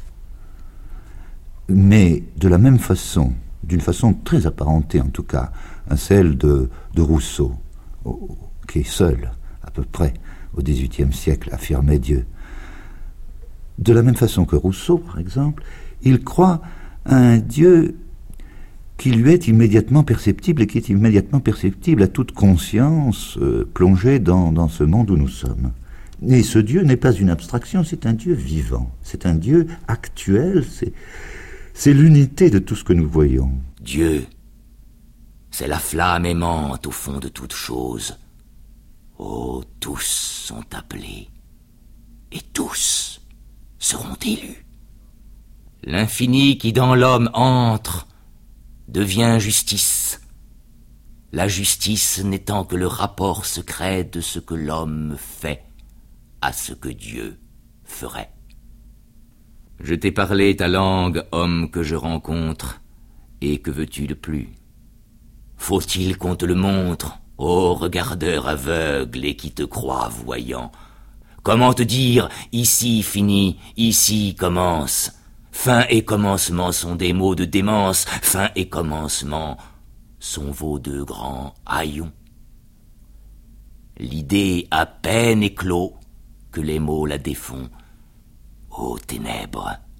mais de la même façon, d'une façon très apparentée en tout cas, à celle de, de Rousseau, au, qui est seul, à peu près, au dix-huitième siècle, affirmait Dieu. De la même façon que Rousseau, par exemple, il croit à un Dieu qui lui est immédiatement perceptible et qui est immédiatement perceptible à toute conscience euh, plongée dans, dans ce monde où nous sommes. Et ce Dieu n'est pas une abstraction, c'est un Dieu vivant, c'est un Dieu actuel, c'est, c'est l'unité de tout ce que nous voyons. Dieu, c'est la flamme aimante au fond de toute chose. Oh, tous sont appelés, et tous seront élus. L'infini qui dans l'homme entre devient justice, la justice n'étant que le rapport secret de ce que l'homme fait à ce que Dieu ferait. Je t'ai parlé ta langue, homme que je rencontre, et que veux-tu de plus? Faut-il qu'on te le montre, ô regardeur aveugle et qui te croit voyant? Comment te dire, ici finit, ici commence? Fin et commencement sont des mots de démence, fin et commencement sont vos deux grands haillons. L'idée à peine éclos que les mots la défont. Ô ténèbres,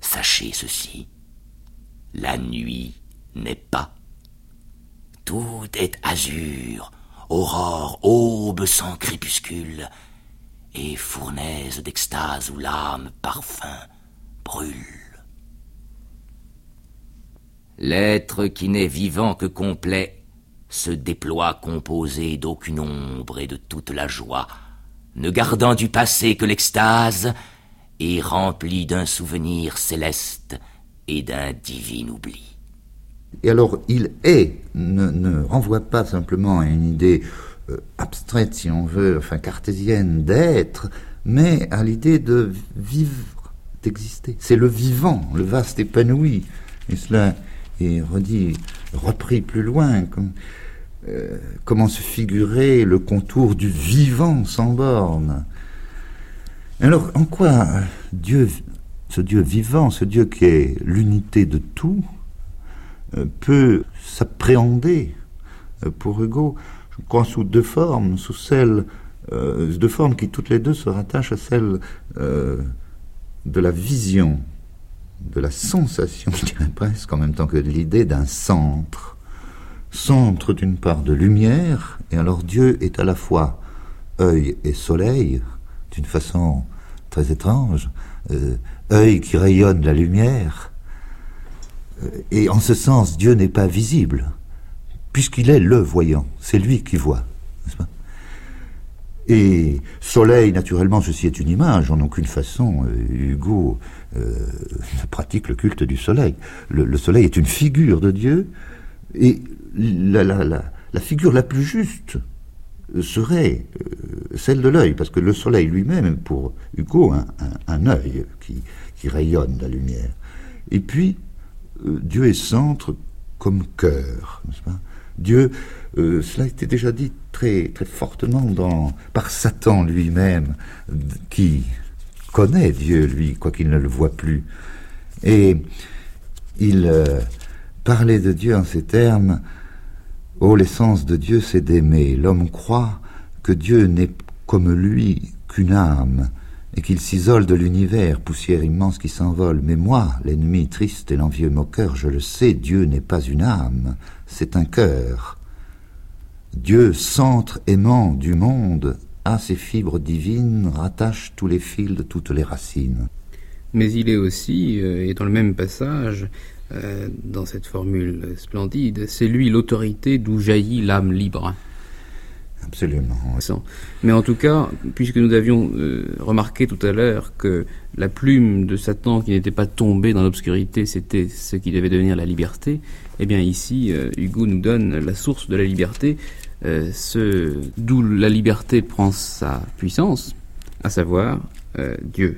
sachez ceci, la nuit n'est pas. Tout est azur, aurore, aube sans crépuscule, et fournaise d'extase où l'âme parfum brûle. L'être qui n'est vivant que complet se déploie composé d'aucune ombre et de toute la joie, ne gardant du passé que l'extase, et rempli d'un souvenir céleste et d'un divin oubli. Et alors, il est, ne, ne renvoie pas simplement à une idée euh, abstraite, si on veut, enfin cartésienne, d'être, mais à l'idée de vivre, d'exister. C'est le vivant, le vaste épanoui. Et cela est redit, repris plus loin, comme, euh, comment se figurer le contour du vivant sans borne. Alors, en quoi Dieu, ce Dieu vivant, ce Dieu qui est l'unité de tout, peut s'appréhender pour Hugo, je crois, sous deux formes, sous celle, euh, deux formes qui toutes les deux se rattachent à celle euh, de la vision, de la sensation, je dirais presque, en même temps que de l'idée d'un centre. Centre d'une part de lumière, et alors Dieu est à la fois œil et soleil, d'une façon très étrange, euh, œil qui rayonne la lumière. Et en ce sens, Dieu n'est pas visible, puisqu'il est le voyant, c'est lui qui voit, n'est-ce pas ? Et soleil, naturellement, ceci est une image, en aucune façon, Hugo euh, pratique le culte du soleil. Le, le soleil est une figure de Dieu, et la, la, la, la figure la plus juste serait euh, celle de l'œil, parce que le soleil lui-même, pour Hugo, un, un, un œil qui, qui rayonne la lumière. Et puis, Dieu est centre comme cœur, n'est-ce pas ? Dieu, euh, cela a été déjà dit très, très fortement dans, par Satan lui-même, qui connaît Dieu, lui, quoiqu'il ne le voit plus. Et il euh, parlait de Dieu en ces termes, « Oh, l'essence de Dieu, c'est d'aimer. L'homme croit que Dieu n'est comme lui qu'une âme, et qu'il s'isole de l'univers, poussière immense qui s'envole. Mais moi, l'ennemi triste et l'envieux moqueur, je le sais, Dieu n'est pas une âme, c'est un cœur. Dieu, centre aimant du monde, à ses fibres divines, rattache tous les fils de toutes les racines. » Mais il est aussi, euh, et dans le même passage, euh, dans cette formule splendide, c'est lui l'autorité d'où jaillit l'âme libre. Absolument. Mais en tout cas, puisque nous avions euh, remarqué tout à l'heure que la plume de Satan qui n'était pas tombée dans l'obscurité, c'était ce qui devait devenir la liberté, eh bien ici, euh, Hugo nous donne la source de la liberté, euh, ce, d'où la liberté prend sa puissance, à savoir euh, Dieu.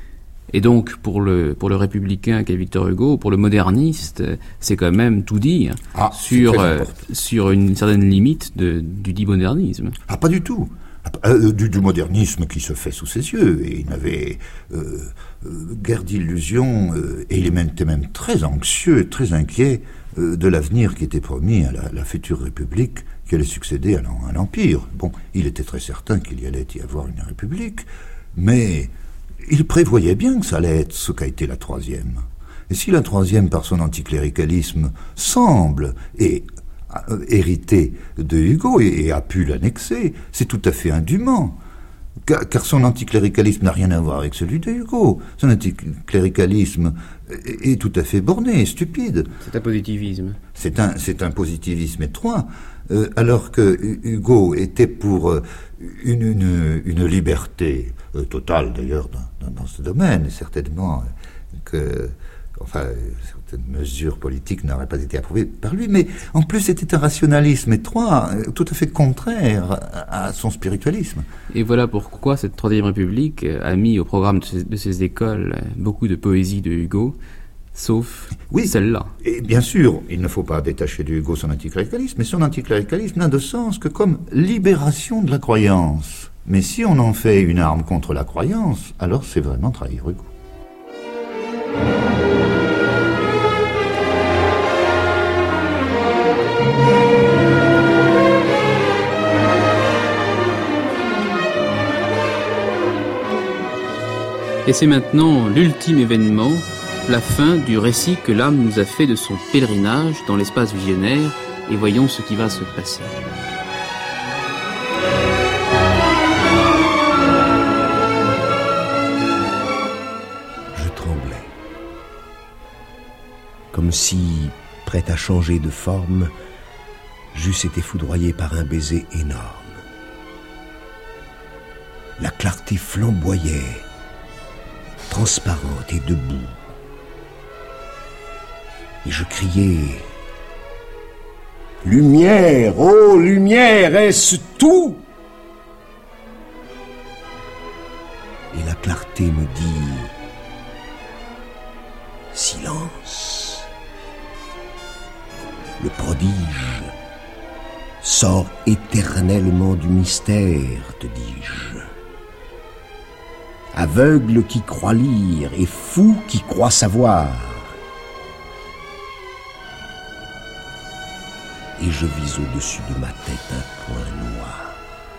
Et donc, pour le, pour le républicain qu'est Victor Hugo, pour le moderniste, c'est quand même tout dire ah, sur, euh, sur une certaine limite de, du dit modernisme. Ah, pas du tout. Euh, du, du modernisme qui se fait sous ses yeux. Et il n'avait euh, euh, guère d'illusions, euh, et il était même très anxieux, très inquiet euh, de l'avenir qui était promis à la, la future République qui allait succéder à l'Empire. Bon, il était très certain qu'il y allait y avoir une République, mais il prévoyait bien que ça allait être ce qu'a été la troisième. Et si la troisième, par son anticléricalisme, semble et euh, hériter de Hugo et, et a pu l'annexer, c'est tout à fait indûment. Car, car son anticléricalisme n'a rien à voir avec celui de Hugo. Son anticléricalisme est, est tout à fait borné, stupide. C'est un positivisme. C'est un, c'est un positivisme étroit. Euh, alors que Hugo était pour euh, une, une, une liberté euh, totale, d'ailleurs, dans, dans, dans ce domaine, et certainement euh, que, enfin, certaines mesures politiques n'auraient pas été approuvées par lui, mais en plus c'était un rationalisme étroit, euh, tout à fait contraire à, à son spiritualisme. Et voilà pourquoi cette Troisième République a mis au programme de ces, de ces écoles beaucoup de poésie de Hugo, sauf oui, celle-là. Et bien sûr, il ne faut pas détacher de Hugo son anticléricalisme, mais son anticléricalisme n'a de sens que comme libération de la croyance. Mais si on en fait une arme contre la croyance, alors c'est vraiment trahir Hugo. Et c'est maintenant l'ultime événement, la fin du récit que l'âme nous a fait de son pèlerinage dans l'espace visionnaire, et voyons ce qui va se passer. Je tremblais, comme si, prêt à changer de forme, j'eusse été foudroyé par un baiser énorme. La clarté flamboyait, transparente et debout. Et je criais « Lumière, ô lumière, est-ce tout ?» Et la clarté me dit « Silence. Le prodige sort éternellement du mystère, te dis-je. Aveugle qui croit lire et fou qui croit savoir. » Et je vis au-dessus de ma tête un point noir.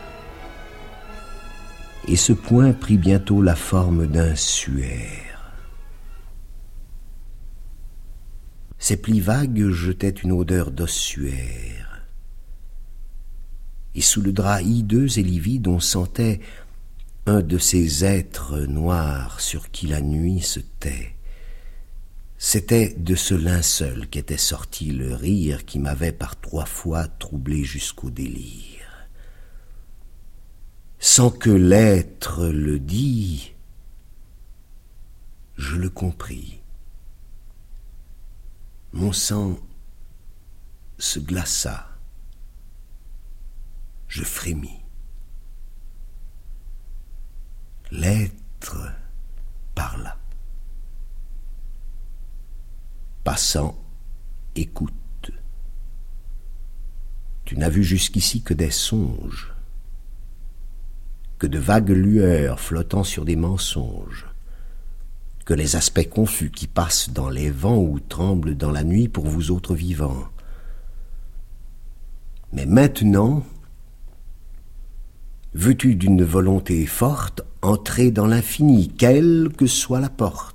Et ce point prit bientôt la forme d'un suaire. Ses plis vagues jetaient une odeur d'ossuaire. Et sous le drap hideux et livide, on sentait un de ces êtres noirs sur qui la nuit se tait. C'était de ce linceul qu'était sorti le rire qui m'avait par trois fois troublé jusqu'au délire. Sans que l'être le dît, je le compris. Mon sang se glaça. Je frémis. L'être parla. Passant, écoute. Tu n'as vu jusqu'ici que des songes, que de vagues lueurs flottant sur des mensonges, que les aspects confus qui passent dans les vents ou tremblent dans la nuit pour vous autres vivants. Mais maintenant, veux-tu d'une volonté forte entrer dans l'infini, quelle que soit la porte?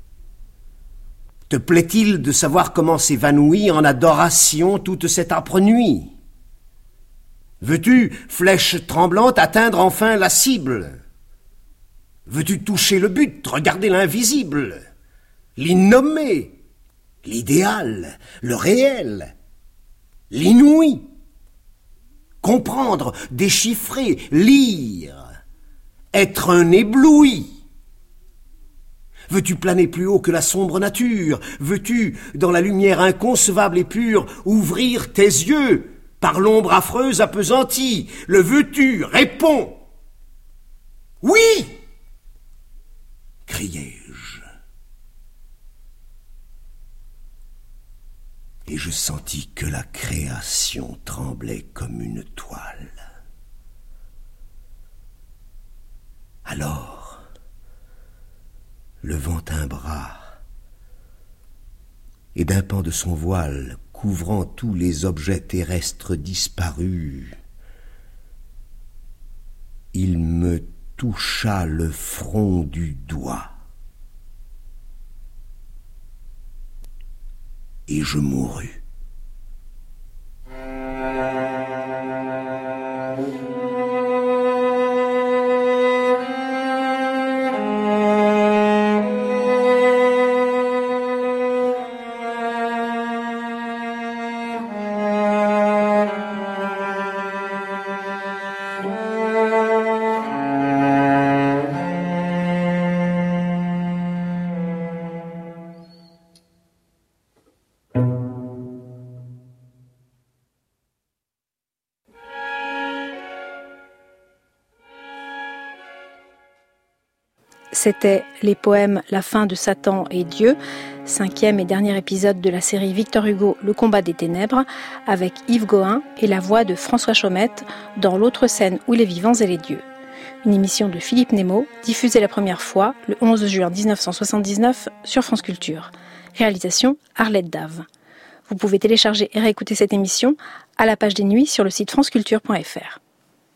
Te plaît-il de savoir comment s'évanouit en adoration toute cette âpre nuit? Veux-tu, flèche tremblante, atteindre enfin la cible? Veux-tu toucher le but, regarder l'invisible, l'innommé, l'idéal, le réel, l'inouï? Comprendre, déchiffrer, lire, être un ébloui? Veux-tu planer plus haut que la sombre nature? Veux-tu, dans la lumière inconcevable et pure, ouvrir tes yeux par l'ombre affreuse appesantie? Le veux-tu? Réponds! Oui! Criai-je. Et je sentis que la création tremblait comme une toile. Alors, levant un bras, et d'un pan de son voile couvrant tous les objets terrestres disparus, il me toucha le front du doigt, et je mourus. C'était les poèmes La fin de Satan et Dieu, cinquième et dernier épisode de la série Victor Hugo, Le combat des ténèbres, avec Yves Gohin et la voix de François Chaumette dans l'autre scène où les vivants et les dieux. Une émission de Philippe Nemo, diffusée la première fois le onze juin dix-neuf cent soixante-dix-neuf sur France Culture. Réalisation Arlette Dave. Vous pouvez télécharger et réécouter cette émission à la page des nuits sur le site franceculture point f r.